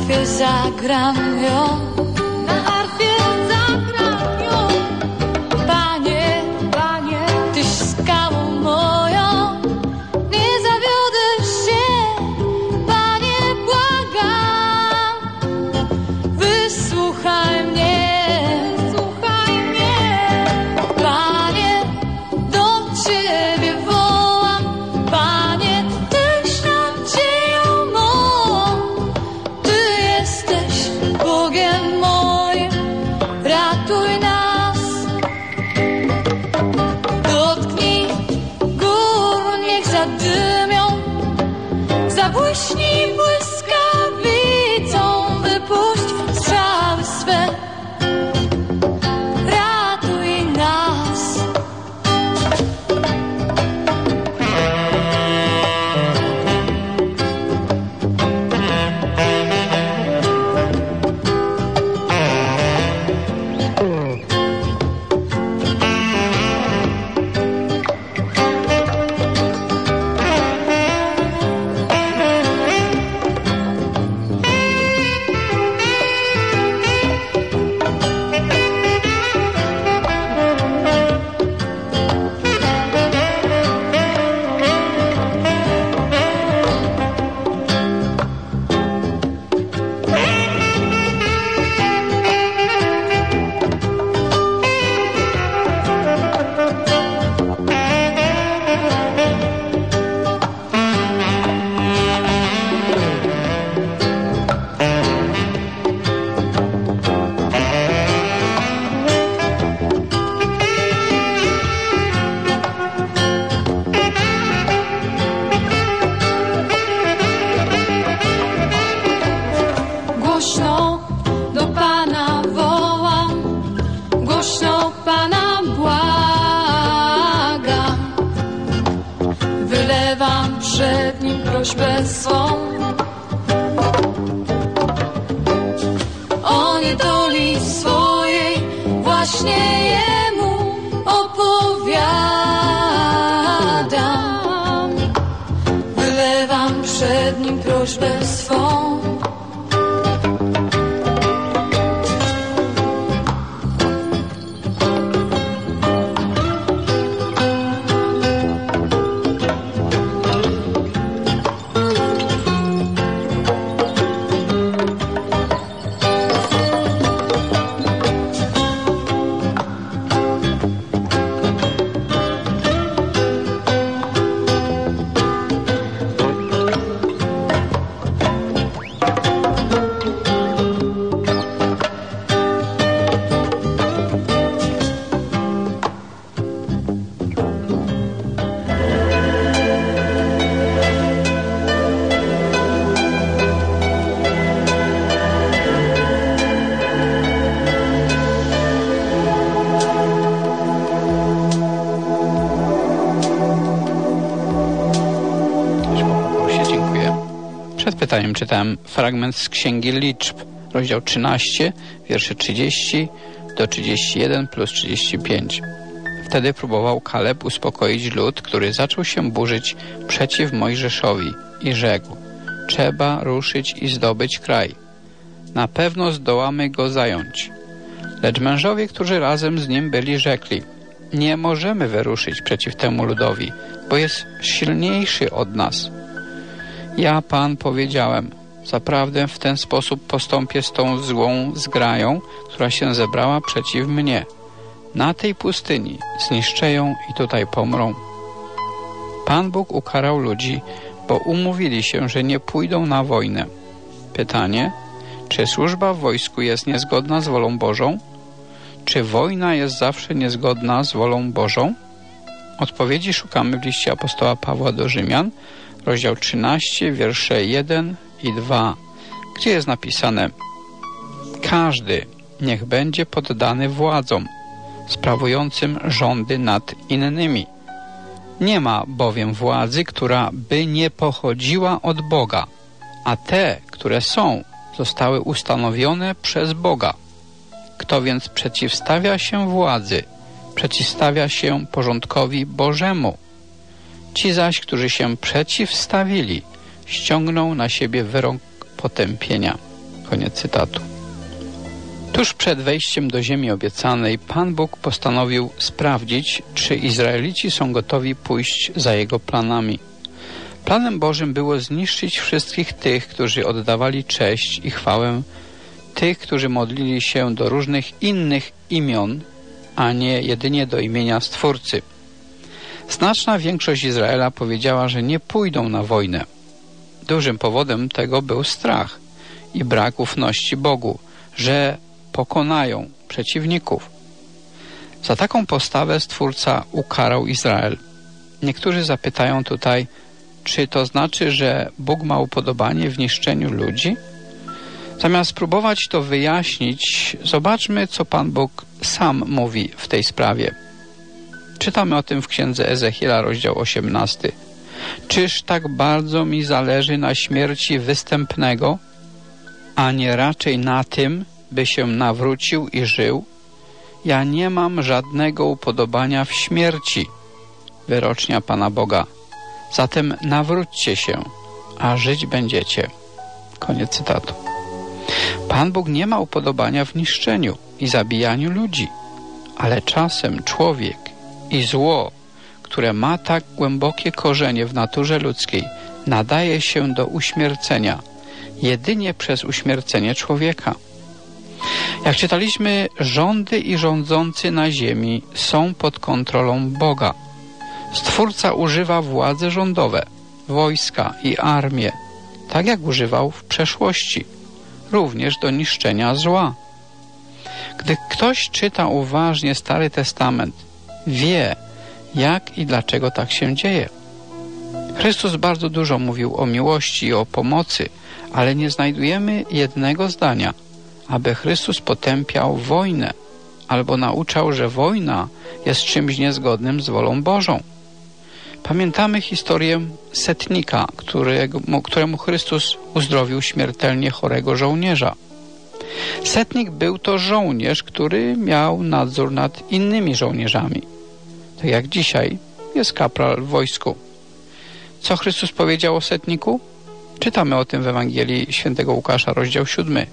arfie zagram ją, na arfie zagram ją. Panie, Panie, Tyś skałą moją, nie zawiodę się, Panie, błagam. Wysłuchaj mnie, Panie, do Ciebie wołam, Panie, Tyś nadzieją mą, Ty jesteś Bogiem moim, ratuj nas. Dotknij gór, niech zadymią, zabłyśnij błyskawicą, wypuść strzały swe, ratuj nas. Głośno do Pana wołam, głośno Pana błagam. Wylewam przed Nim prośbę swą, o niedoli swojej właśnie Jemu opowiadam. Wylewam przed Nim prośbę swą. Przed pytaniem czytałem fragment z Księgi Liczb, rozdział 13, wiersze 30 do 31 plus 35. Wtedy próbował Kaleb uspokoić lud, który zaczął się burzyć przeciw Mojżeszowi i rzekł: trzeba ruszyć i zdobyć kraj. Na pewno zdołamy go zająć. Lecz mężowie, którzy razem z nim byli, rzekli: nie możemy wyruszyć przeciw temu ludowi, bo jest silniejszy od nas. Ja, Pan, powiedziałem: zaprawdę w ten sposób postąpię z tą złą zgrają, która się zebrała przeciw mnie. Na tej pustyni zniszczę ją i tutaj pomrą. Pan Bóg ukarał ludzi, bo umówili się, że nie pójdą na wojnę. Pytanie: czy służba w wojsku jest niezgodna z wolą Bożą? Czy wojna jest zawsze niezgodna z wolą Bożą? Odpowiedzi szukamy w liście apostoła Pawła do Rzymian, rozdział 13, wiersze 1 i 2, gdzie jest napisane: każdy niech będzie poddany władzom, sprawującym rządy nad innymi. Nie ma bowiem władzy, która by nie pochodziła od Boga, a te, które są, zostały ustanowione przez Boga. Kto więc przeciwstawia się władzy, przeciwstawia się porządkowi Bożemu. Ci zaś, którzy się przeciwstawili, ściągną na siebie wyrok potępienia. Koniec cytatu. Tuż przed wejściem do ziemi obiecanej Pan Bóg postanowił sprawdzić, czy Izraelici są gotowi pójść za Jego planami. Planem Bożym było zniszczyć wszystkich tych, którzy oddawali cześć i chwałę, tych, którzy modlili się do różnych innych imion, a nie jedynie do imienia Stwórcy. Znaczna większość Izraela powiedziała, że nie pójdą na wojnę. Dużym powodem tego był strach i brak ufności Bogu, że pokonają przeciwników. Za taką postawę Stwórca ukarał Izrael. Niektórzy zapytają tutaj, czy to znaczy, że Bóg ma upodobanie w niszczeniu ludzi? Zamiast spróbować to wyjaśnić, zobaczmy, co Pan Bóg sam mówi w tej sprawie. Czytamy o tym w księdze Ezechiela, rozdział 18. Czyż tak bardzo mi zależy na śmierci występnego, a nie raczej na tym, by się nawrócił i żył? Ja nie mam żadnego upodobania w śmierci, wyrocznia Pana Boga. Zatem nawróćcie się, a żyć będziecie. Koniec cytatu. Pan Bóg nie ma upodobania w niszczeniu i zabijaniu ludzi, ale czasem człowiek i zło, które ma tak głębokie korzenie w naturze ludzkiej, nadaje się do uśmiercenia jedynie przez uśmiercenie człowieka. Jak czytaliśmy, rządy i rządzący na ziemi są pod kontrolą Boga. Stwórca używa władze rządowe, wojska i armię, tak jak używał w przeszłości, również do niszczenia zła. Gdy ktoś czyta uważnie Stary Testament, wie, jak i dlaczego tak się dzieje. Chrystus bardzo dużo mówił o miłości i o pomocy, ale nie znajdujemy jednego zdania, aby Chrystus potępiał wojnę albo nauczał, że wojna jest czymś niezgodnym z wolą Bożą. Pamiętamy historię setnika, któremu Chrystus uzdrowił śmiertelnie chorego żołnierza. Setnik był to żołnierz, który miał nadzór nad innymi żołnierzami. Tak jak dzisiaj jest kapral w wojsku. Co Chrystus powiedział o setniku? Czytamy o tym w Ewangelii Świętego Łukasza, rozdział 7.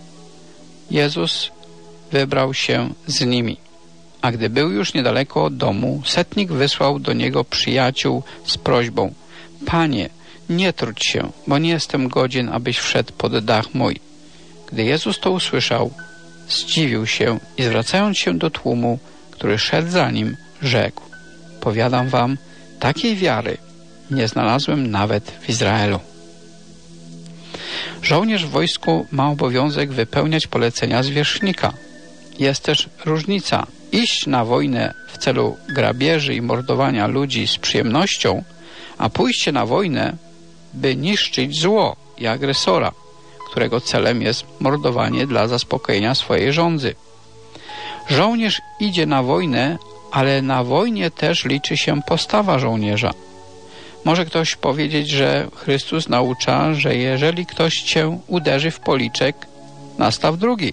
Jezus wybrał się z nimi. A gdy był już niedaleko od domu, setnik wysłał do niego przyjaciół z prośbą: Panie, nie trudź się, bo nie jestem godzien, abyś wszedł pod dach mój. Gdy Jezus to usłyszał, zdziwił się i zwracając się do tłumu, który szedł za nim, rzekł: Powiadam wam, takiej wiary nie znalazłem nawet w Izraelu. Żołnierz w wojsku ma obowiązek wypełniać polecenia zwierzchnika. Jest też różnica. Iść na wojnę w celu grabieży i mordowania ludzi z przyjemnością, a pójście na wojnę, by niszczyć zło i agresora, którego celem jest mordowanie dla zaspokojenia swojej żądzy. Żołnierz idzie na wojnę, ale na wojnie też liczy się postawa żołnierza. Może ktoś powiedzieć, że Chrystus naucza, że jeżeli ktoś cię uderzy w policzek, nastaw drugi.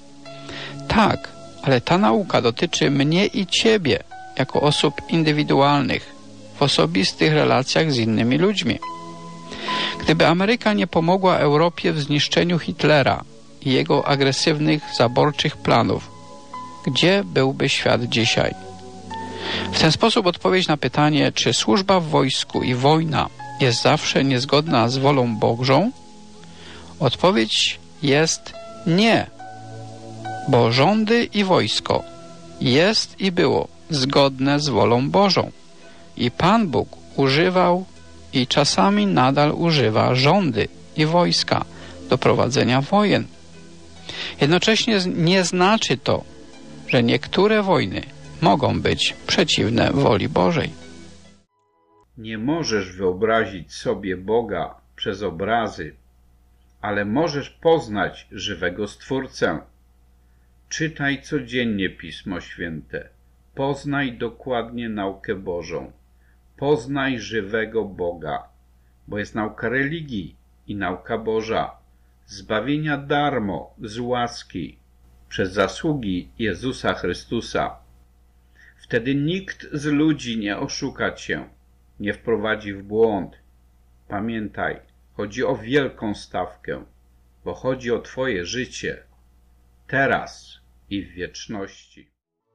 Tak, ale ta nauka dotyczy mnie i ciebie jako osób indywidualnych, w osobistych relacjach z innymi ludźmi. Gdyby Ameryka nie pomogła Europie w zniszczeniu Hitlera i jego agresywnych, zaborczych planów, gdzie byłby świat dzisiaj? W ten sposób odpowiedź na pytanie, czy służba w wojsku i wojna jest zawsze niezgodna z wolą Bożą? Odpowiedź jest nie, bo rządy i wojsko jest i było zgodne z wolą Bożą. I Pan Bóg używał i czasami nadal używa rządy i wojska do prowadzenia wojen. Jednocześnie nie znaczy to, że niektóre wojny mogą być przeciwne woli Bożej. Nie możesz wyobrazić sobie Boga przez obrazy, ale możesz poznać żywego Stwórcę. Czytaj codziennie Pismo Święte. Poznaj dokładnie naukę Bożą. Poznaj żywego Boga, bo jest nauka religii i nauka Boża, zbawienia darmo, z łaski, przez zasługi Jezusa Chrystusa. Wtedy nikt z ludzi nie oszuka cię, nie wprowadzi w błąd. Pamiętaj, chodzi o wielką stawkę. bo chodzi o Twoje życie, teraz i w wieczności.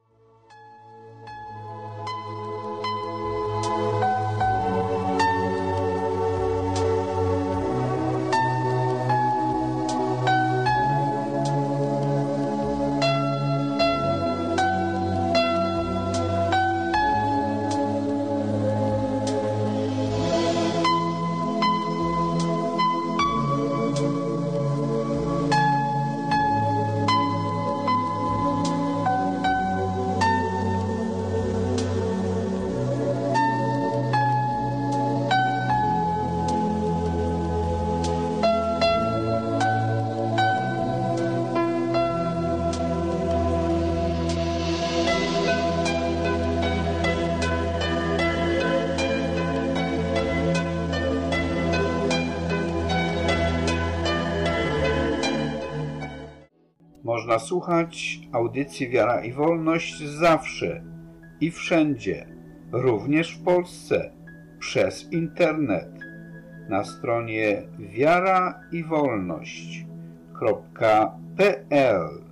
Można słuchać audycji Wiara i Wolność zawsze i wszędzie, również w Polsce, przez internet, na stronie wiaraiwolność.pl.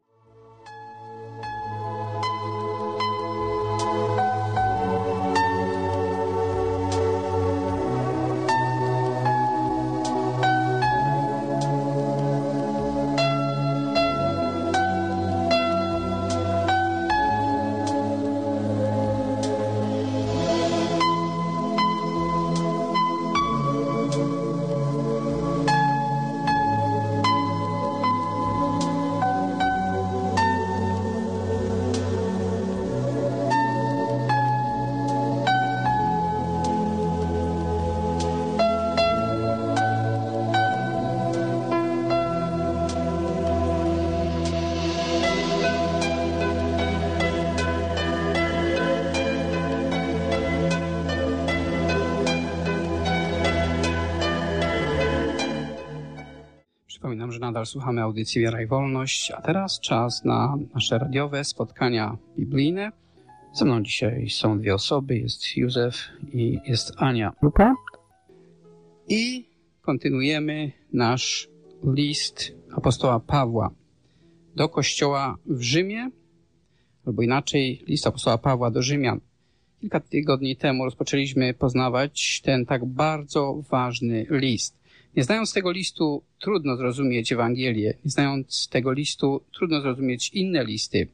Przypominam, że nadal słuchamy audycji Wiara i Wolność, a teraz czas na nasze radiowe spotkania biblijne. Ze mną dzisiaj są dwie osoby, jest Józef i jest Ania. I kontynuujemy nasz list apostoła Pawła do kościoła w Rzymie, albo inaczej list apostoła Pawła do Rzymian. Kilka tygodni temu rozpoczęliśmy poznawać ten tak bardzo ważny list. Nie znając tego listu, trudno zrozumieć Ewangelię. Nie znając tego listu, trudno zrozumieć inne listy.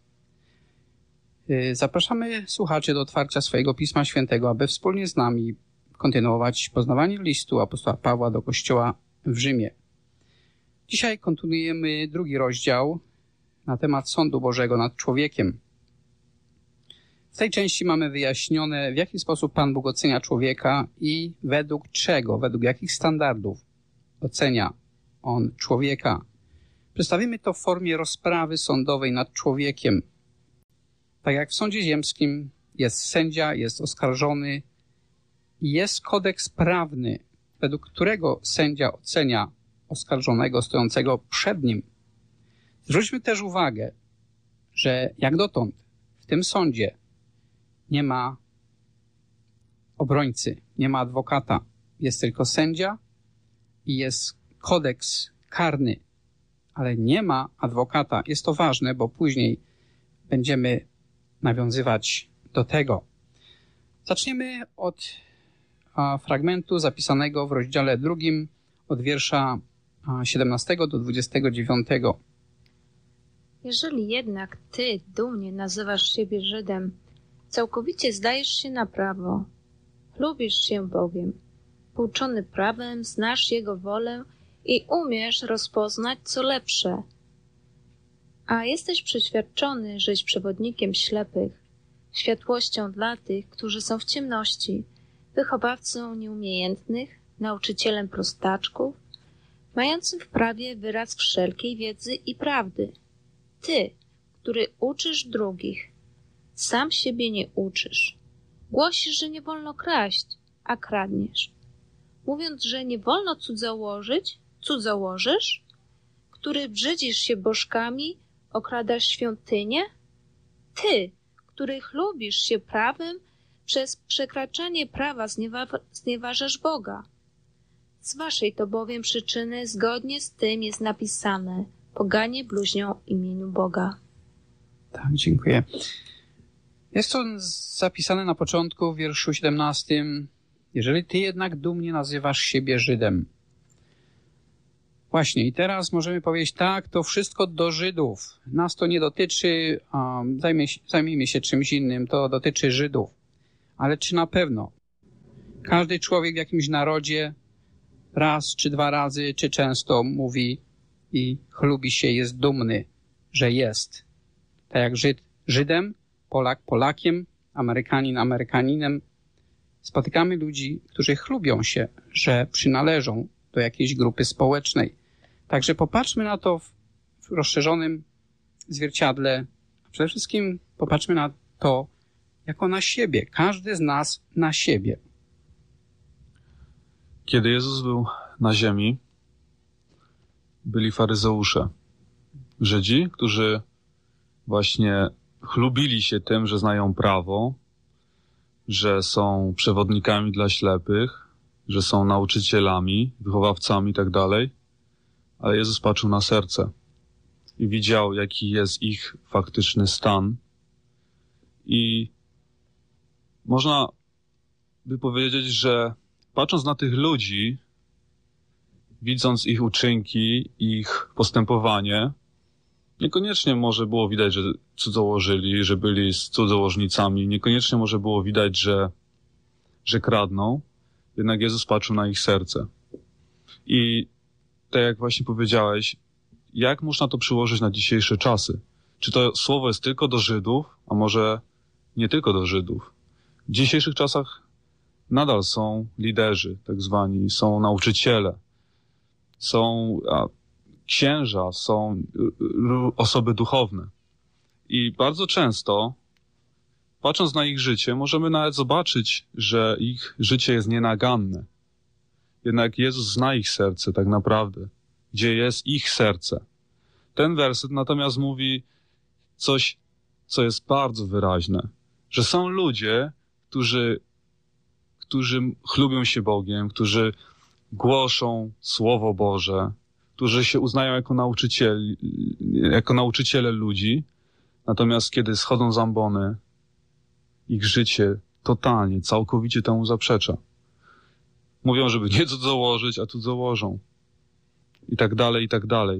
Zapraszamy słuchaczy do otwarcia swojego Pisma Świętego, aby wspólnie z nami kontynuować poznawanie listu apostoła Pawła do Kościoła w Rzymie. Dzisiaj kontynuujemy drugi rozdział na temat sądu Bożego nad człowiekiem. W tej części mamy wyjaśnione, w jaki sposób Pan Bóg ocenia człowieka i według czego, według jakich standardów ocenia On człowieka. Przedstawimy to w formie rozprawy sądowej nad człowiekiem. Tak jak w sądzie ziemskim jest sędzia, jest oskarżony i jest kodeks prawny, według którego sędzia ocenia oskarżonego stojącego przed nim. Zwróćmy też uwagę, że jak dotąd w tym sądzie nie ma obrońcy, nie ma adwokata. Jest tylko sędzia i jest kodeks karny, ale nie ma adwokata. Jest to ważne, bo później będziemy nawiązywać do tego. Zaczniemy od fragmentu zapisanego w rozdziale 2 od wiersza 17 do 29. Jeżeli jednak ty dumnie nazywasz siebie Żydem, całkowicie zdajesz się na prawo, lubisz się Bogiem, pouczony prawem, znasz Jego wolę i umiesz rozpoznać, co lepsze, a jesteś przeświadczony, żeś przewodnikiem ślepych, światłością dla tych, którzy są w ciemności, wychowawcą nieumiejętnych, nauczycielem prostaczków, mającym w prawie wyraz wszelkiej wiedzy i prawdy. Ty, który uczysz drugich, sam siebie nie uczysz. Głosisz, że nie wolno kraść, a kradniesz. Mówiąc, że nie wolno cudzołożyć, cudzołożysz? Który brzydzisz się bożkami, okradasz świątynię? Ty, który chlubisz się prawem, przez przekraczanie prawa znieważasz Boga. Z waszej to bowiem przyczyny zgodnie z tym jest napisane: poganie bluźnią imieniu Boga. Tak, dziękuję. Jest to zapisane na początku w wierszu 17. Jeżeli ty jednak dumnie nazywasz siebie Żydem. Właśnie i teraz możemy powiedzieć tak, to wszystko do Żydów. Nas to nie dotyczy, zajmijmy się czymś innym, to dotyczy Żydów. Ale czy na pewno? Każdy człowiek w jakimś narodzie raz czy dwa razy, czy często mówi i chlubi się, jest dumny, że jest. Tak jak Żyd Żydem, Polak Polakiem, Amerykanin Amerykaninem. Spotykamy ludzi, którzy chlubią się, że przynależą do jakiejś grupy społecznej. Także popatrzmy na to w rozszerzonym zwierciadle. Przede wszystkim popatrzmy na to jako na siebie. Każdy z nas na siebie. Kiedy Jezus był na ziemi, byli faryzeusze. Żydzi, którzy właśnie chlubili się tym, że znają prawo, że są przewodnikami dla ślepych, że są nauczycielami, wychowawcami i tak dalej. Ale Jezus patrzył na serce i widział, jaki jest ich faktyczny stan. I można by powiedzieć, że patrząc na tych ludzi, widząc ich uczynki, ich postępowanie, niekoniecznie może było widać, że cudzołożyli, że byli z cudzołożnicami, niekoniecznie może było widać, że kradną, jednak Jezus patrzył na ich serce. I tak jak właśnie powiedziałeś, jak można to przyłożyć na dzisiejsze czasy? Czy to słowo jest tylko do Żydów, a może nie tylko do Żydów? W dzisiejszych czasach nadal są liderzy, tak zwani, są nauczyciele, są księża, są osoby duchowne. I bardzo często, patrząc na ich życie, możemy nawet zobaczyć, że ich życie jest nienaganne. Jednak Jezus zna ich serce tak naprawdę, gdzie jest ich serce. Ten werset natomiast mówi coś, co jest bardzo wyraźne, że są ludzie, którzy chlubią się Bogiem, którzy głoszą Słowo Boże, którzy się uznają jako nauczyciele ludzi, natomiast kiedy schodzą z ambony, ich życie totalnie, całkowicie temu zaprzecza. Mówią, żeby nie cudzołożyć, a cudzołożą. I tak dalej, i tak dalej.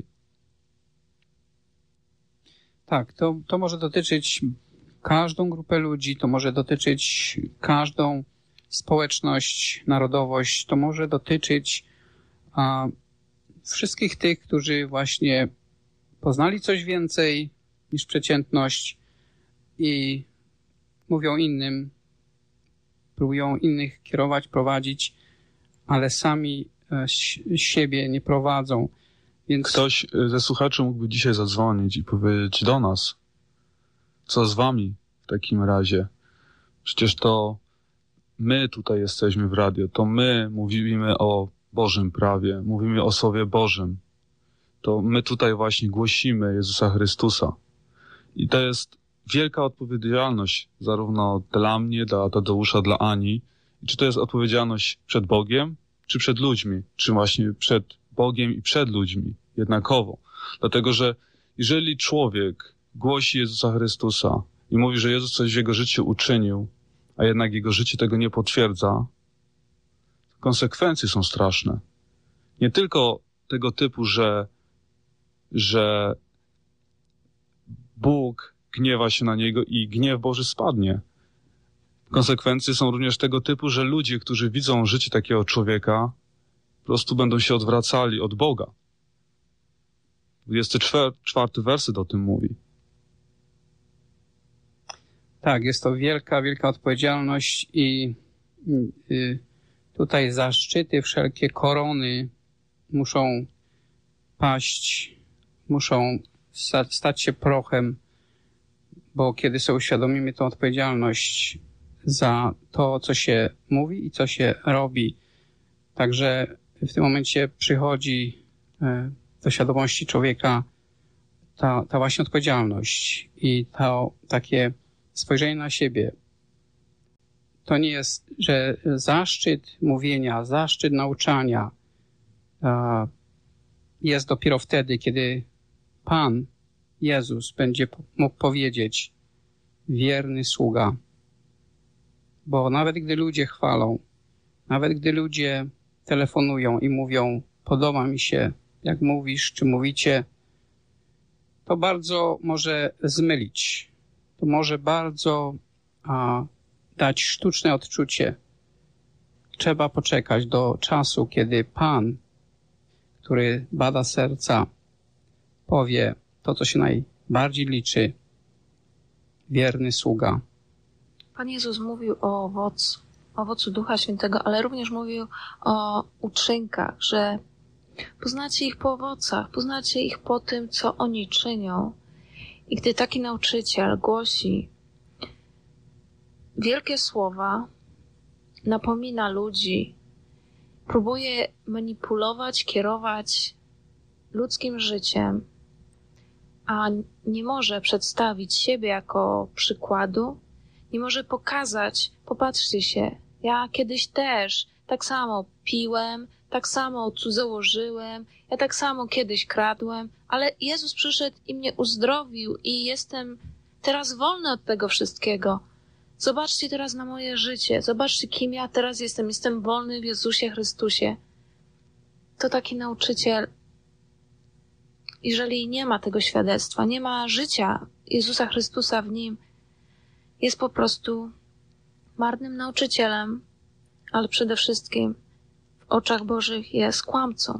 Tak, to może dotyczyć każdą grupę ludzi, to może dotyczyć każdą społeczność, narodowość, to może dotyczyć wszystkich tych, którzy właśnie poznali coś więcej niż przeciętność i mówią innym, próbują innych kierować, prowadzić, ale sami siebie nie prowadzą. Więc... Ktoś ze słuchaczy mógłby dzisiaj zadzwonić i powiedzieć do nas, co z wami w takim razie? Przecież to my tutaj jesteśmy w radio, to my mówimy o Bożym prawie, mówimy o Słowie Bożym. To my tutaj właśnie głosimy Jezusa Chrystusa. I to jest wielka odpowiedzialność zarówno dla mnie, dla Tadeusza, dla Ani. I czy to jest odpowiedzialność przed Bogiem, czy przed ludźmi? Czy właśnie przed Bogiem i przed ludźmi jednakowo? Dlatego, że jeżeli człowiek głosi Jezusa Chrystusa i mówi, że Jezus coś w jego życiu uczynił, a jednak jego życie tego nie potwierdza, konsekwencje są straszne. Nie tylko tego typu, że Bóg gniewa się na niego i gniew Boży spadnie. Konsekwencje są również tego typu, że ludzie, którzy widzą życie takiego człowieka, po prostu będą się odwracali od Boga. 24 werset o tym mówi. Tak, jest to wielka, wielka odpowiedzialność i tutaj zaszczyty, wszelkie korony muszą paść, muszą stać się prochem, bo kiedy sobie uświadomimy tę odpowiedzialność za to, co się mówi i co się robi, także w tym momencie przychodzi do świadomości człowieka ta właśnie odpowiedzialność i to takie spojrzenie na siebie. To nie jest, że zaszczyt mówienia, zaszczyt nauczania jest dopiero wtedy, kiedy Pan Jezus będzie mógł powiedzieć: wierny sługa. Bo nawet gdy ludzie chwalą, nawet gdy ludzie telefonują i mówią: podoba mi się, jak mówisz, czy mówicie, to bardzo może zmylić. To może bardzo dać sztuczne odczucie. Trzeba poczekać do czasu, kiedy Pan, który bada serca, powie to, co się najbardziej liczy: wierny sługa. Pan Jezus mówił o owocu Ducha Świętego, ale również mówił o uczynkach, że poznacie ich po owocach, poznacie ich po tym, co oni czynią. I gdy taki nauczyciel głosi wielkie słowa, napomina ludzi, próbuje manipulować, kierować ludzkim życiem, a nie może przedstawić siebie jako przykładu, nie może pokazać: popatrzcie się, ja kiedyś też tak samo piłem, tak samo cudzołożyłem, ja tak samo kiedyś kradłem, ale Jezus przyszedł i mnie uzdrowił i jestem teraz wolny od tego wszystkiego. Zobaczcie teraz na moje życie, zobaczcie, kim ja teraz jestem. Jestem wolny w Jezusie Chrystusie. To taki nauczyciel, jeżeli nie ma tego świadectwa, nie ma życia Jezusa Chrystusa w nim, jest po prostu marnym nauczycielem, ale przede wszystkim w oczach Bożych jest kłamcą.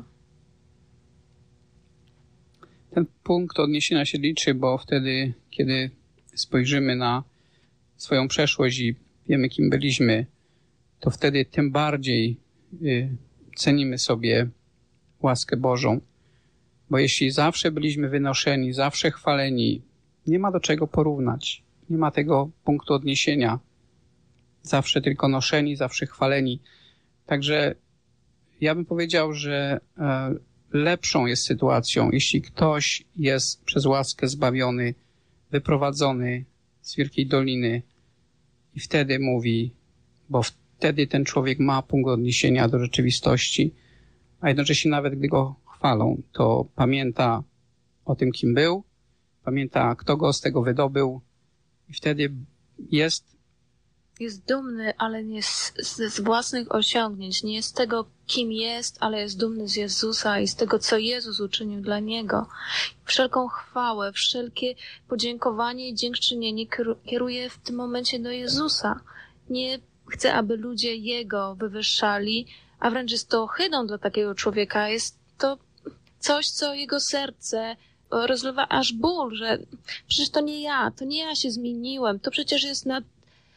Ten punkt odniesienia się liczy, bo wtedy, kiedy spojrzymy na swoją przeszłość i wiemy, kim byliśmy, to wtedy tym bardziej cenimy sobie łaskę Bożą. Bo jeśli zawsze byliśmy wynoszeni, zawsze chwaleni, nie ma do czego porównać. Nie ma tego punktu odniesienia. Zawsze tylko noszeni, zawsze chwaleni. Także ja bym powiedział, że lepszą jest sytuacją, jeśli ktoś jest przez łaskę zbawiony, wyprowadzony z wielkiej doliny i wtedy mówi, bo wtedy ten człowiek ma punkt odniesienia do rzeczywistości, a jednocześnie nawet gdy go chwalą, to pamięta o tym, kim był, pamięta, kto go z tego wydobył i wtedy jest dumny, ale nie z własnych osiągnięć, nie z tego, kim jest, ale jest dumny z Jezusa i z tego, co Jezus uczynił dla niego. Wszelką chwałę, wszelkie podziękowanie i dziękczynienie kieruje w tym momencie do Jezusa. Nie chce, aby ludzie Jego wywyższali, a wręcz jest to ohydą dla takiego człowieka. Jest to coś, co jego serce rozlewa aż ból, że przecież to nie ja się zmieniłem, to przecież jest nad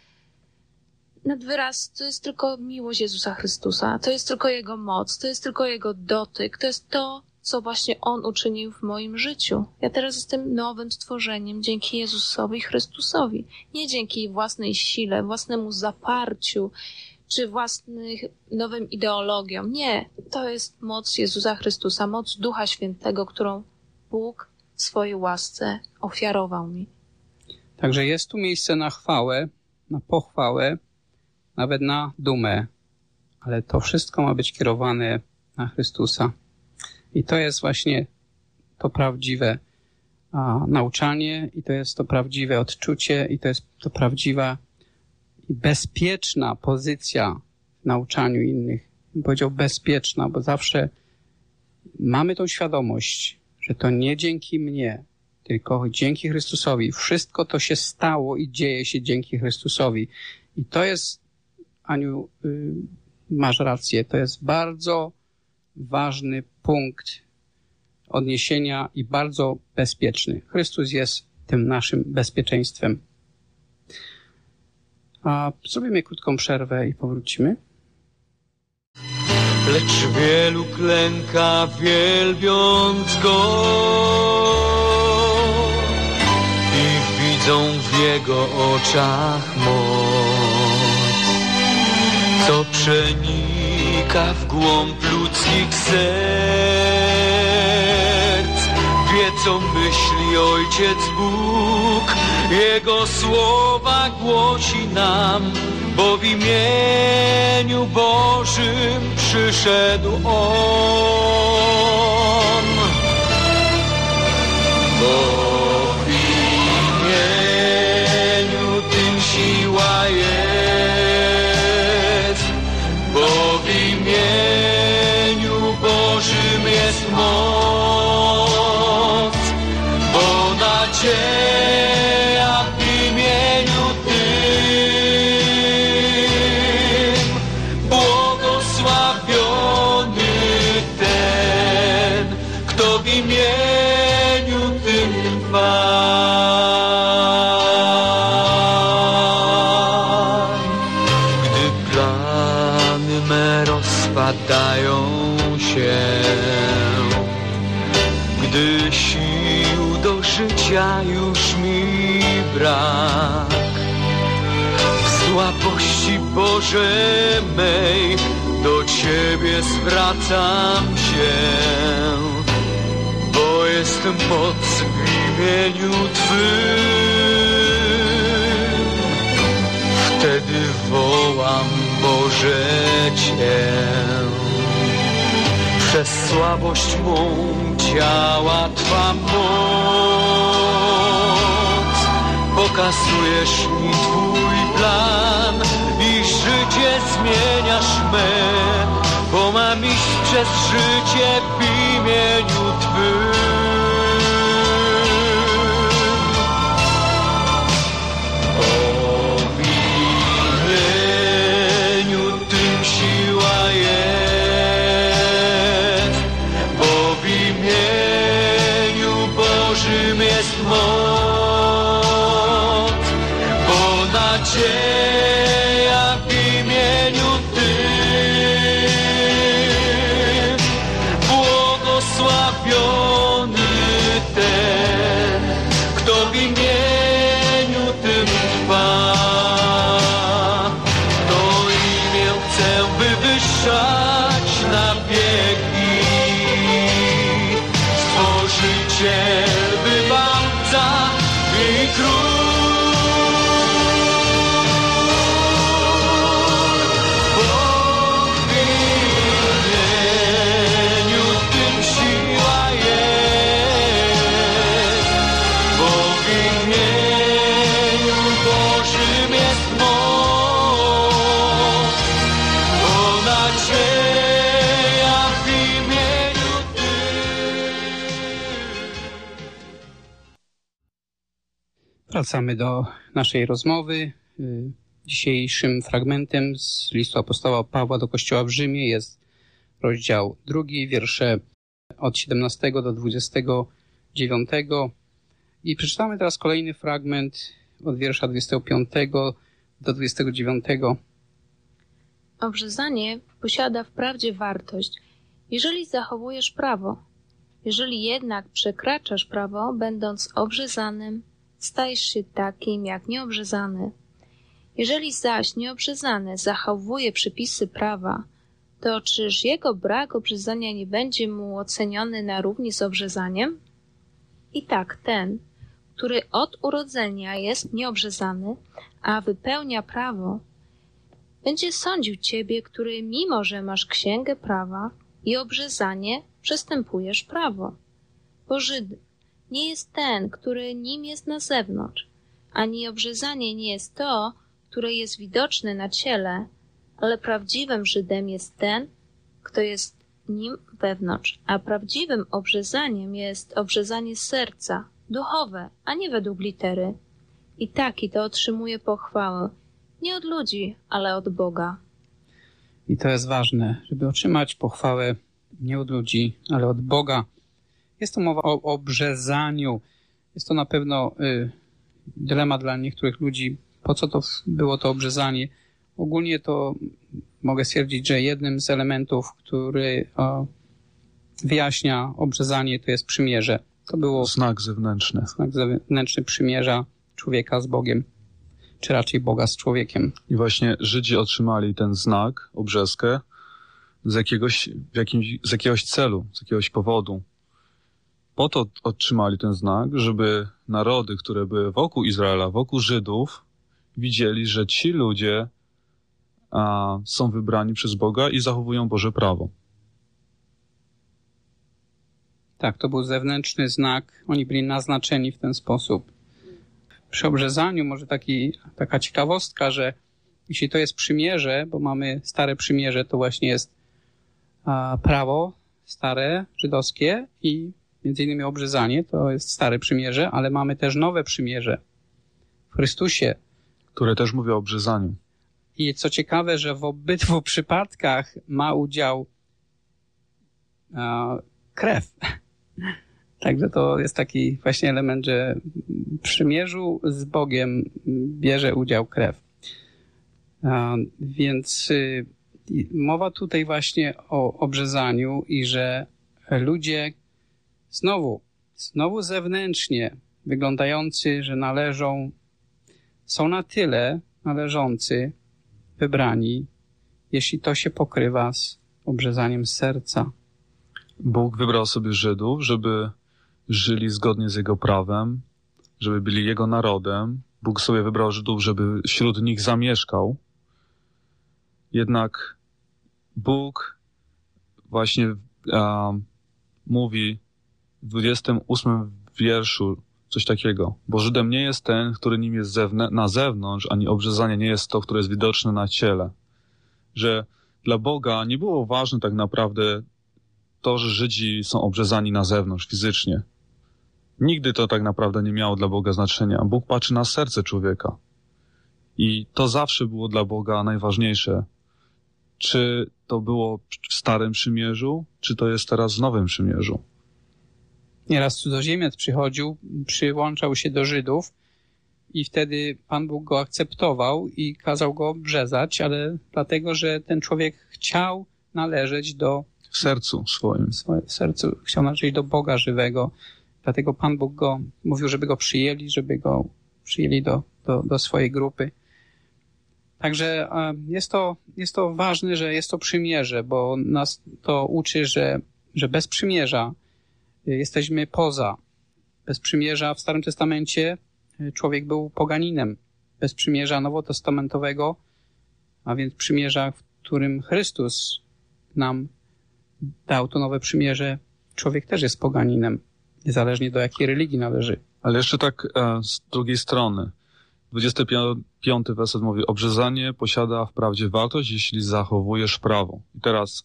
wyraz, to jest tylko miłość Jezusa Chrystusa, to jest tylko Jego moc, to jest tylko Jego dotyk, to jest to, co właśnie On uczynił w moim życiu. Ja teraz jestem nowym stworzeniem dzięki Jezusowi Chrystusowi, nie dzięki własnej sile, własnemu zaparciu, czy nowym ideologiom. Nie, to jest moc Jezusa Chrystusa, moc Ducha Świętego, którą Bóg w swojej łasce ofiarował mi. Także jest tu miejsce na chwałę, na pochwałę, nawet na dumę, ale to wszystko ma być kierowane na Chrystusa. I to jest właśnie to prawdziwe nauczanie i to jest to prawdziwe odczucie i to jest to prawdziwa i bezpieczna pozycja w nauczaniu innych. Bym powiedział bezpieczna, bo zawsze mamy tą świadomość, że to nie dzięki mnie, tylko dzięki Chrystusowi. Wszystko to się stało i dzieje się dzięki Chrystusowi. I to jest, Aniu, masz rację, to jest bardzo ważny punkt odniesienia i bardzo bezpieczny. Chrystus jest tym naszym bezpieczeństwem. A zrobimy krótką przerwę i powrócimy. Lecz wielu klęka wielbiąc Go i widzą w Jego oczach moc, co przenika w głąb ludzkich serc. Wie, co myśli Ojciec Bóg, Jego słowa głosi nam, bo w imieniu Bożym przyszedł On. życia już mi brak. W słabości Boże mej do Ciebie zwracam się, bo jest moc w imieniu Twym. Wtedy wołam, Boże, Cię. Przez słabość mą działa Twa moc. Pokazujesz mi Twój plan i życie zmieniasz me, bo mam iść przez życie w imieniu Twym. Nadzieja w imieniu Tym, błogosławiony ten, kto w imieniu Tym trwa. To imię chcę wywyższać na wieki, Stworzyciel, Wybawca i Król. Wracamy do naszej rozmowy. Dzisiejszym fragmentem z listu apostoła Pawła do Kościoła w Rzymie jest rozdział 2, wiersze od 17 do 29. I przeczytamy teraz kolejny fragment od wiersza 25 do 29. Obrzezanie posiada wprawdzie wartość, jeżeli zachowujesz prawo. Jeżeli jednak przekraczasz prawo, będąc obrzezanym, stajesz się takim jak nieobrzezany. Jeżeli zaś nieobrzezany zachowuje przepisy prawa, to czyż jego brak obrzezania nie będzie mu oceniony na równi z obrzezaniem? I tak ten, który od urodzenia jest nieobrzezany, a wypełnia prawo, będzie sądził ciebie, który mimo że masz księgę prawa i obrzezanie, przestępujesz prawo. Bo Żyd nie jest ten, który nim jest na zewnątrz, ani obrzezanie nie jest to, które jest widoczne na ciele, ale prawdziwym Żydem jest ten, kto jest nim wewnątrz, a prawdziwym obrzezaniem jest obrzezanie serca, duchowe, a nie według litery. I taki to otrzymuje pochwałę, nie od ludzi, ale od Boga. I to jest ważne, żeby otrzymać pochwałę nie od ludzi, ale od Boga. Jest to mowa o obrzezaniu. Jest to na pewno dylemat dla niektórych ludzi. Po co to było to obrzezanie? Ogólnie to mogę stwierdzić, że jednym z elementów, który wyjaśnia obrzezanie, to jest przymierze. To było znak zewnętrzny. Znak zewnętrzny przymierza człowieka z Bogiem, czy raczej Boga z człowiekiem. I właśnie Żydzi otrzymali ten znak, obrzezkę z jakiegoś celu, z jakiegoś powodu. Po to otrzymali ten znak, żeby narody, które były wokół Izraela, wokół Żydów, widzieli, że ci ludzie są wybrani przez Boga i zachowują Boże prawo. Tak, to był zewnętrzny znak. Oni byli naznaczeni w ten sposób. Przy obrzezaniu może taka ciekawostka, że jeśli to jest przymierze, bo mamy stare przymierze, to właśnie jest prawo stare, żydowskie i między innymi obrzezanie, to jest stare przymierze, ale mamy też nowe przymierze w Chrystusie. Które też mówi o obrzezaniu. I co ciekawe, że w obydwu przypadkach ma udział krew. Także to jest taki właśnie element, że w przymierzu z Bogiem bierze udział krew. Więc mowa tutaj właśnie o obrzezaniu i że ludzie znowu zewnętrznie wyglądający, że są na tyle należący, wybrani, jeśli to się pokrywa z obrzezaniem serca. Bóg wybrał sobie Żydów, żeby żyli zgodnie z Jego prawem, żeby byli Jego narodem. Bóg sobie wybrał Żydów, żeby wśród nich zamieszkał. Jednak Bóg właśnie mówi w 28 wierszu coś takiego. Bo Żydem nie jest ten, który nim jest na zewnątrz, ani obrzezanie nie jest to, które jest widoczne na ciele. Że dla Boga nie było ważne tak naprawdę to, że Żydzi są obrzezani na zewnątrz, fizycznie. Nigdy to tak naprawdę nie miało dla Boga znaczenia. Bóg patrzy na serce człowieka. I to zawsze było dla Boga najważniejsze. Czy to było w Starym Przymierzu, czy to jest teraz w Nowym Przymierzu? Nieraz cudzoziemiec przyłączał się do Żydów i wtedy Pan Bóg go akceptował i kazał go obrzezać, ale dlatego, że ten człowiek chciał należeć w sercu swoim. W sercu chciał należeć do Boga żywego. Dlatego Pan Bóg go mówił, żeby go przyjęli, do swojej grupy. Także jest to ważne, że jest to przymierze, bo nas to uczy, że bez przymierza jesteśmy poza. Bez przymierza w Starym Testamencie człowiek był poganinem. Bez przymierza nowotestamentowego, a więc przymierza, w którym Chrystus nam dał to nowe przymierze, człowiek też jest poganinem, niezależnie do jakiej religii należy. Ale jeszcze tak z drugiej strony. 25 werset mówi: obrzezanie posiada wprawdzie wartość, jeśli zachowujesz prawo. I teraz,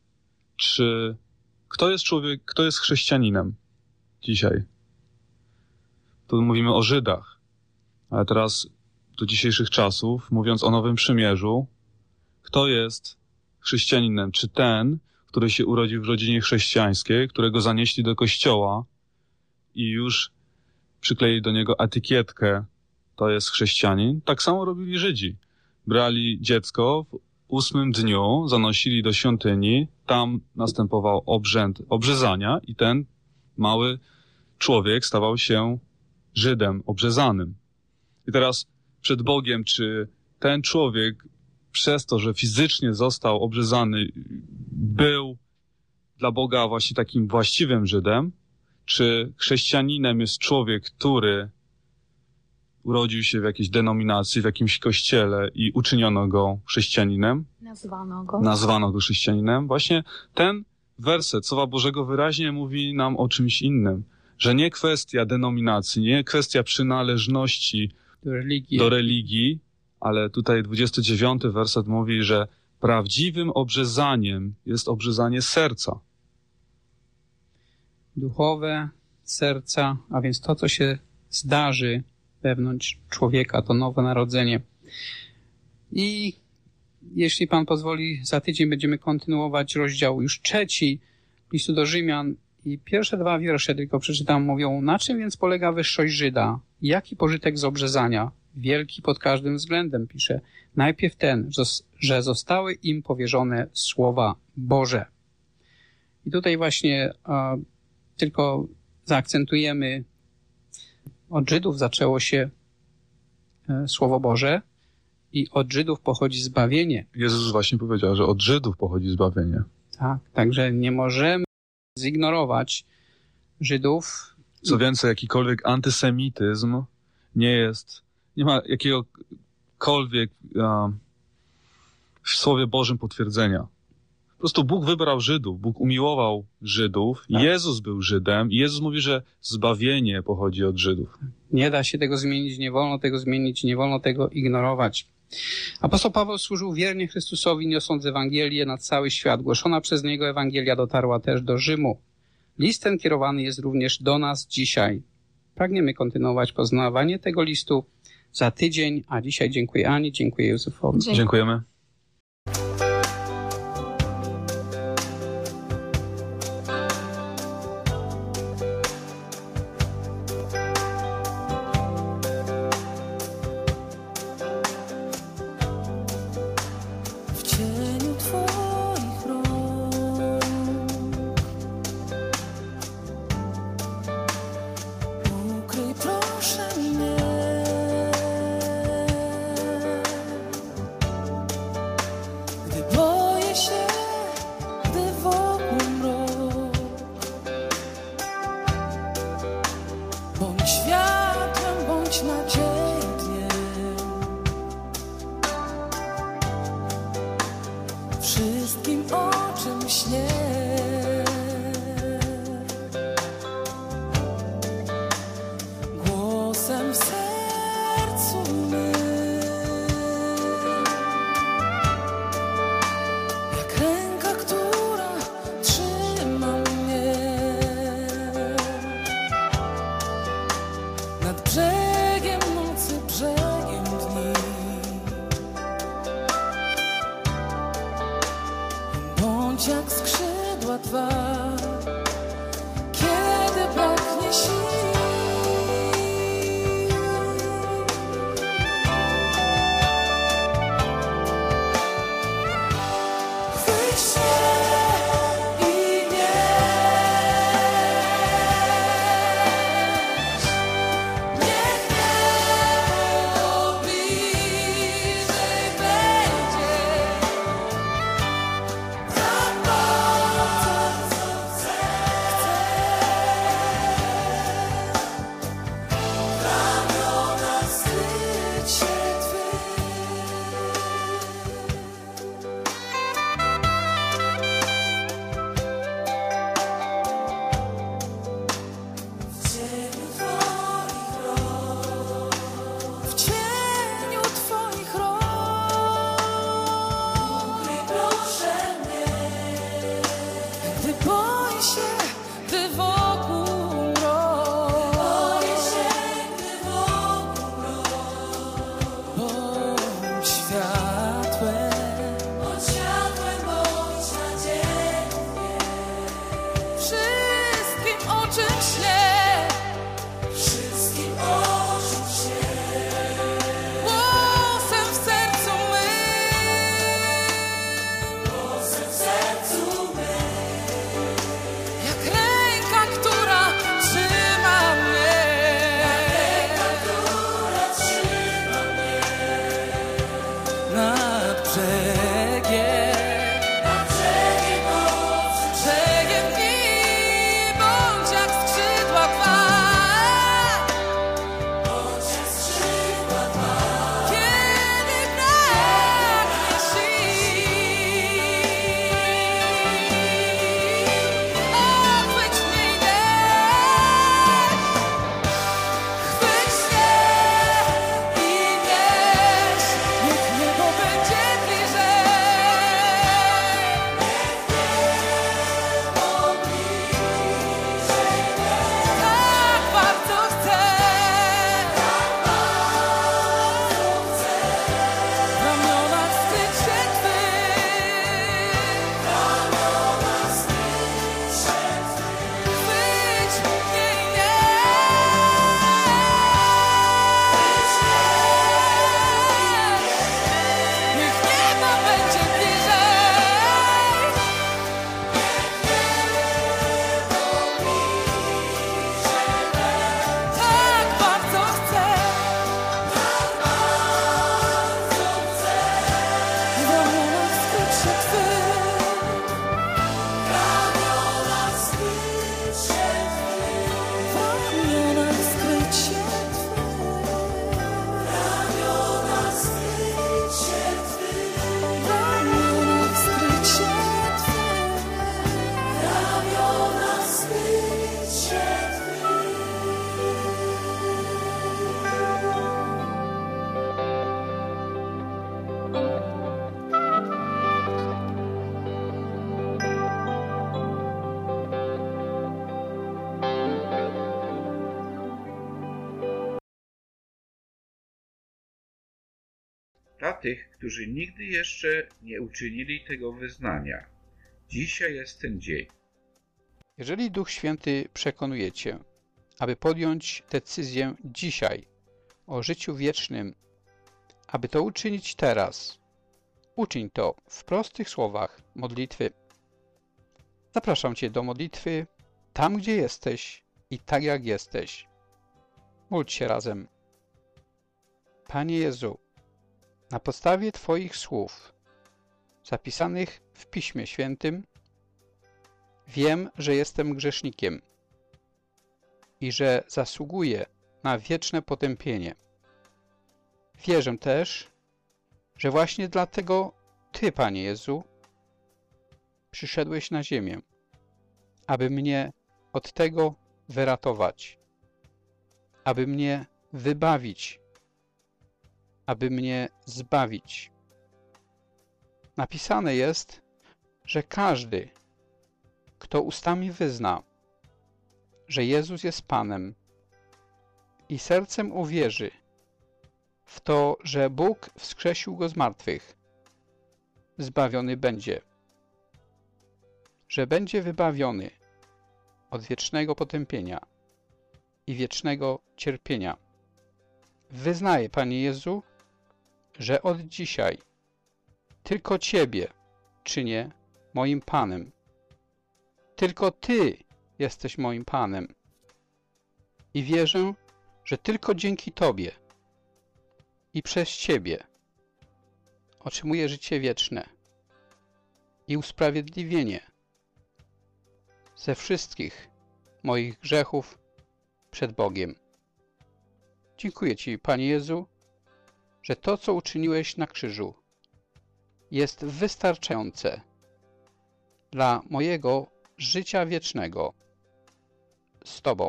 kto jest chrześcijaninem dzisiaj? Tu mówimy o Żydach. Ale teraz, do dzisiejszych czasów, mówiąc o Nowym Przymierzu, kto jest chrześcijaninem? Czy ten, który się urodził w rodzinie chrześcijańskiej, którego zanieśli do kościoła i już przykleili do niego etykietkę, to jest chrześcijanin? Tak samo robili Żydzi. Brali dziecko w 8 dniu, zanosili do świątyni, tam następował obrzęd obrzezania i ten mały człowiek stawał się Żydem obrzezanym. I teraz przed Bogiem, czy ten człowiek przez to, że fizycznie został obrzezany, był dla Boga właśnie takim właściwym Żydem, czy chrześcijaninem jest człowiek, który urodził się w jakiejś denominacji, w jakimś kościele i uczyniono go chrześcijaninem? Nazwano go chrześcijaninem. Właśnie ten werset Słowa Bożego wyraźnie mówi nam o czymś innym. Że nie kwestia denominacji, nie kwestia przynależności do religii, ale tutaj 29 werset mówi, że prawdziwym obrzezaniem jest obrzezanie serca. Duchowe serca, a więc to, co się zdarzy wewnątrz człowieka, to nowe narodzenie. I jeśli Pan pozwoli, za tydzień będziemy kontynuować rozdział już 3 listu do Rzymian i pierwsze 2 wiersze tylko przeczytam, mówią: na czym więc polega wyższość Żyda? Jaki pożytek z obrzezania? Wielki pod każdym względem, pisze. Najpierw ten, że zostały im powierzone słowa Boże. I tutaj właśnie tylko zaakcentujemy, od Żydów zaczęło się Słowo Boże i od Żydów pochodzi zbawienie. Jezus właśnie powiedział, że od Żydów pochodzi zbawienie. Tak, także nie możemy zignorować Żydów. Co więcej, jakikolwiek antysemityzm nie ma jakiegokolwiek w Słowie Bożym potwierdzenia. Po prostu Bóg wybrał Żydów, Bóg umiłował Żydów, tak. Jezus był Żydem i Jezus mówi, że zbawienie pochodzi od Żydów. Nie da się tego zmienić, nie wolno tego zmienić, nie wolno tego ignorować. Apostoł Paweł służył wiernie Chrystusowi, niosąc Ewangelię na cały świat. Głoszona przez niego Ewangelia dotarła też do Rzymu. List ten kierowany jest również do nas dzisiaj. Pragniemy kontynuować poznawanie tego listu za tydzień, a dzisiaj dziękuję Ani, dziękuję Józefowi. Dziękujemy. Ukryj Bądź światłem, bądź nadzieją dniem. Wszystkim, o czym śnię. Głosem w sercu mym. Jak ręka, która trzyma mnie. Nad brzegiem nocy, brzegiem dni. Bądź jak skrzydła Twa, kiedy braknie sił. Chwyć się i nieś. Niech niebo bliżej będzie. Tak bardzo chcę w ramiona skryć się Twych. W cieniu Twoich rąk ukryj proszę mnie, gdy boję się, gdy wokół mrok. Bądź światłem, bądź nadzieją mnie. Wszystkim, o czym śnię. Wszystkim, o czym śnię. Głosem w sercu mym. Głosem w sercu mym. Jak ręka, która trzyma mnie. Jak ręka, która trzyma mnie. Nad brzegiem. Nad brzegiem nocy, brzegiem dni. Bądź jak skrzydła Twa. Bądź jak skrzydła Twa. Kiedy braknie sił. Ochwyć mnie i nieś. Chwyć się i nieś. Niech niebo będzie bliżej. Niech niebo bliżej będzie. Tak bardzo chcę. W ramionach skryć się Twych. W ramionach skryć się Twych. Chwyć mnie i niech niebo będzie bliżej. Tak bardzo chcę. W ramionach skryć się Twych. W ramionach skryć się Twych. W ramionach skryć się Twych. W ramionach skryć się Twych. W ramionach skryć się Twych. W ramionach skryć się Dla tych, którzy nigdy jeszcze nie uczynili tego wyznania, dzisiaj jest ten dzień. Jeżeli Duch Święty przekonuje Cię, aby podjąć decyzję dzisiaj o życiu wiecznym, aby to uczynić teraz, uczyń to w prostych słowach modlitwy. Zapraszam Cię do modlitwy tam, gdzie jesteś i tak jak jesteś. Módl się razem. Panie Jezu, na podstawie Twoich słów zapisanych w Piśmie Świętym wiem, że jestem grzesznikiem i że zasługuje na wieczne potępienie. Wierzę też, że właśnie dlatego Ty, Panie Jezu, przyszedłeś na ziemię, aby mnie od tego wyratować, aby mnie wybawić, aby mnie zbawić. Napisane jest, że każdy, kto ustami wyzna, że Jezus jest Panem i sercem uwierzy w to, że Bóg wskrzesił Go z martwych, zbawiony będzie, że będzie wybawiony od wiecznego potępienia i wiecznego cierpienia. Wyznaję, Panie Jezu, że od dzisiaj tylko Ciebie czynię moim Panem. Tylko Ty jesteś moim Panem. I wierzę, że tylko dzięki Tobie i przez Ciebie otrzymuję życie wieczne i usprawiedliwienie ze wszystkich moich grzechów przed Bogiem. Dziękuję Ci, Panie Jezu, że to, co uczyniłeś na krzyżu, jest wystarczające dla mojego życia wiecznego z Tobą.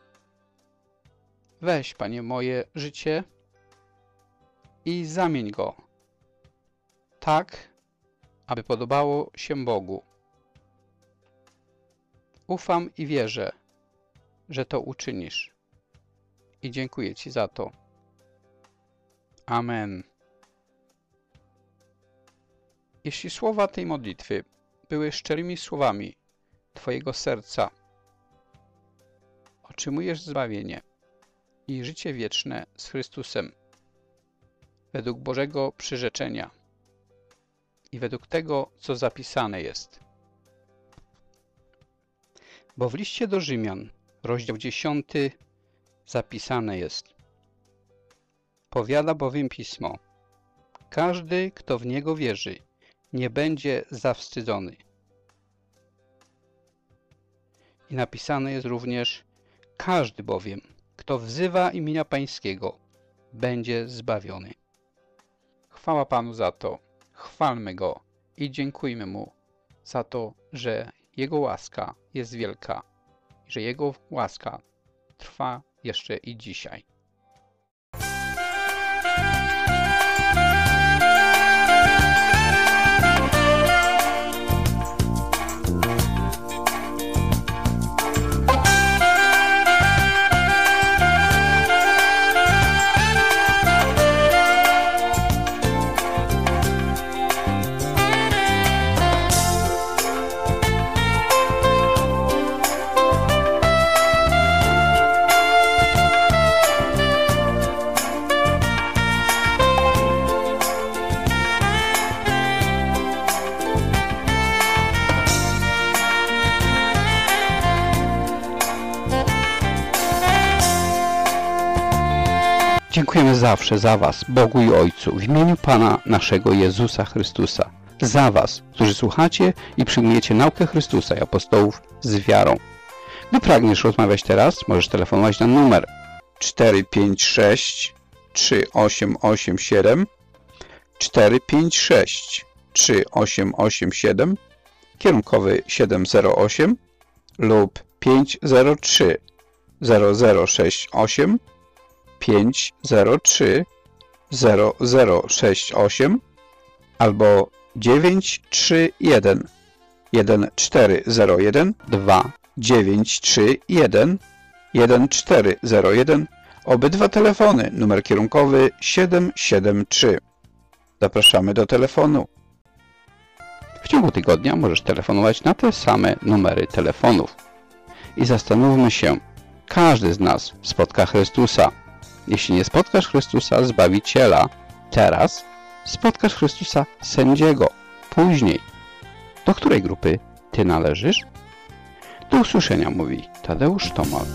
Weź, Panie, moje życie i zamień go tak, aby podobało się Bogu. Ufam i wierzę, że to uczynisz. I dziękuję Ci za to. Amen. Jeśli słowa tej modlitwy były szczerymi słowami Twojego serca, otrzymujesz zbawienie i życie wieczne z Chrystusem według Bożego przyrzeczenia i według tego, co zapisane jest. Bo w liście do Rzymian, rozdział 10, zapisane jest: powiada bowiem Pismo, każdy, kto w Niego wierzy, nie będzie zawstydzony. I napisane jest również: każdy bowiem, kto wzywa imienia Pańskiego, będzie zbawiony. Chwała Panu za to, chwalmy Go i dziękujmy Mu za to, że Jego łaska jest wielka, że Jego łaska trwa jeszcze i dzisiaj. Dziękujemy zawsze za Was, Bogu i Ojcu, w imieniu Pana naszego Jezusa Chrystusa. Za Was, którzy słuchacie i przyjmujecie naukę Chrystusa i apostołów z wiarą. Gdy pragniesz rozmawiać teraz, możesz telefonować na numer 456 3887 456 3887, kierunkowy 708 lub 503 0068 503 0068 albo 931 1401 2931 1401. Obydwa telefony, numer kierunkowy 773. Zapraszamy do telefonu. W ciągu tygodnia możesz telefonować na te same numery telefonów. I zastanówmy się, każdy z nas spotka Chrystusa. Jeśli nie spotkasz Chrystusa, Zbawiciela, teraz spotkasz Chrystusa, Sędziego, później. Do której grupy Ty należysz? Do usłyszenia, mówi Tadeusz Tomal.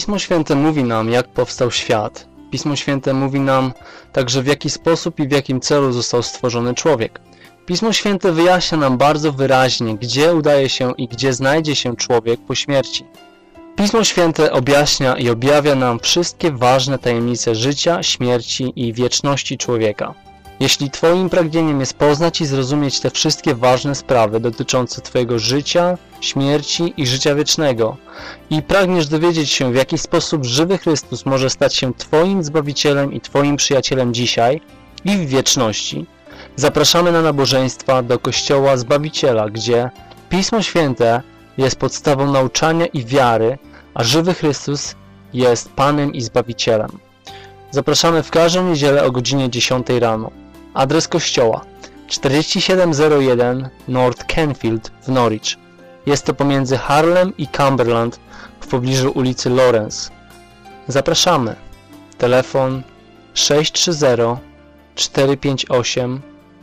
Pismo Święte mówi nam, jak powstał świat. Pismo Święte mówi nam także, w jaki sposób i w jakim celu został stworzony człowiek. Pismo Święte wyjaśnia nam bardzo wyraźnie, gdzie udaje się i gdzie znajdzie się człowiek po śmierci. Pismo Święte objaśnia i objawia nam wszystkie ważne tajemnice życia, śmierci i wieczności człowieka. Jeśli Twoim pragnieniem jest poznać i zrozumieć te wszystkie ważne sprawy dotyczące Twojego życia, śmierci i życia wiecznego i pragniesz dowiedzieć się, w jaki sposób żywy Chrystus może stać się Twoim Zbawicielem i Twoim przyjacielem dzisiaj i w wieczności, zapraszamy na nabożeństwa do Kościoła Zbawiciela, gdzie Pismo Święte jest podstawą nauczania i wiary, a żywy Chrystus jest Panem i Zbawicielem. Zapraszamy w każdą niedzielę o godzinie 10 rano. Adres kościoła 4701 North Canfield w Norwich. Jest to pomiędzy Harlem i Cumberland w pobliżu ulicy Lawrence. Zapraszamy. Telefon 630 458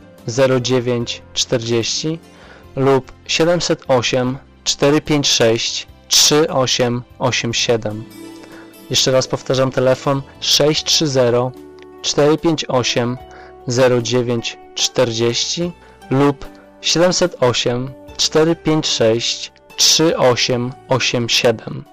0940 lub 708 456 3887. Jeszcze raz powtarzam, telefon 630 458 0940 lub 708 456 3887.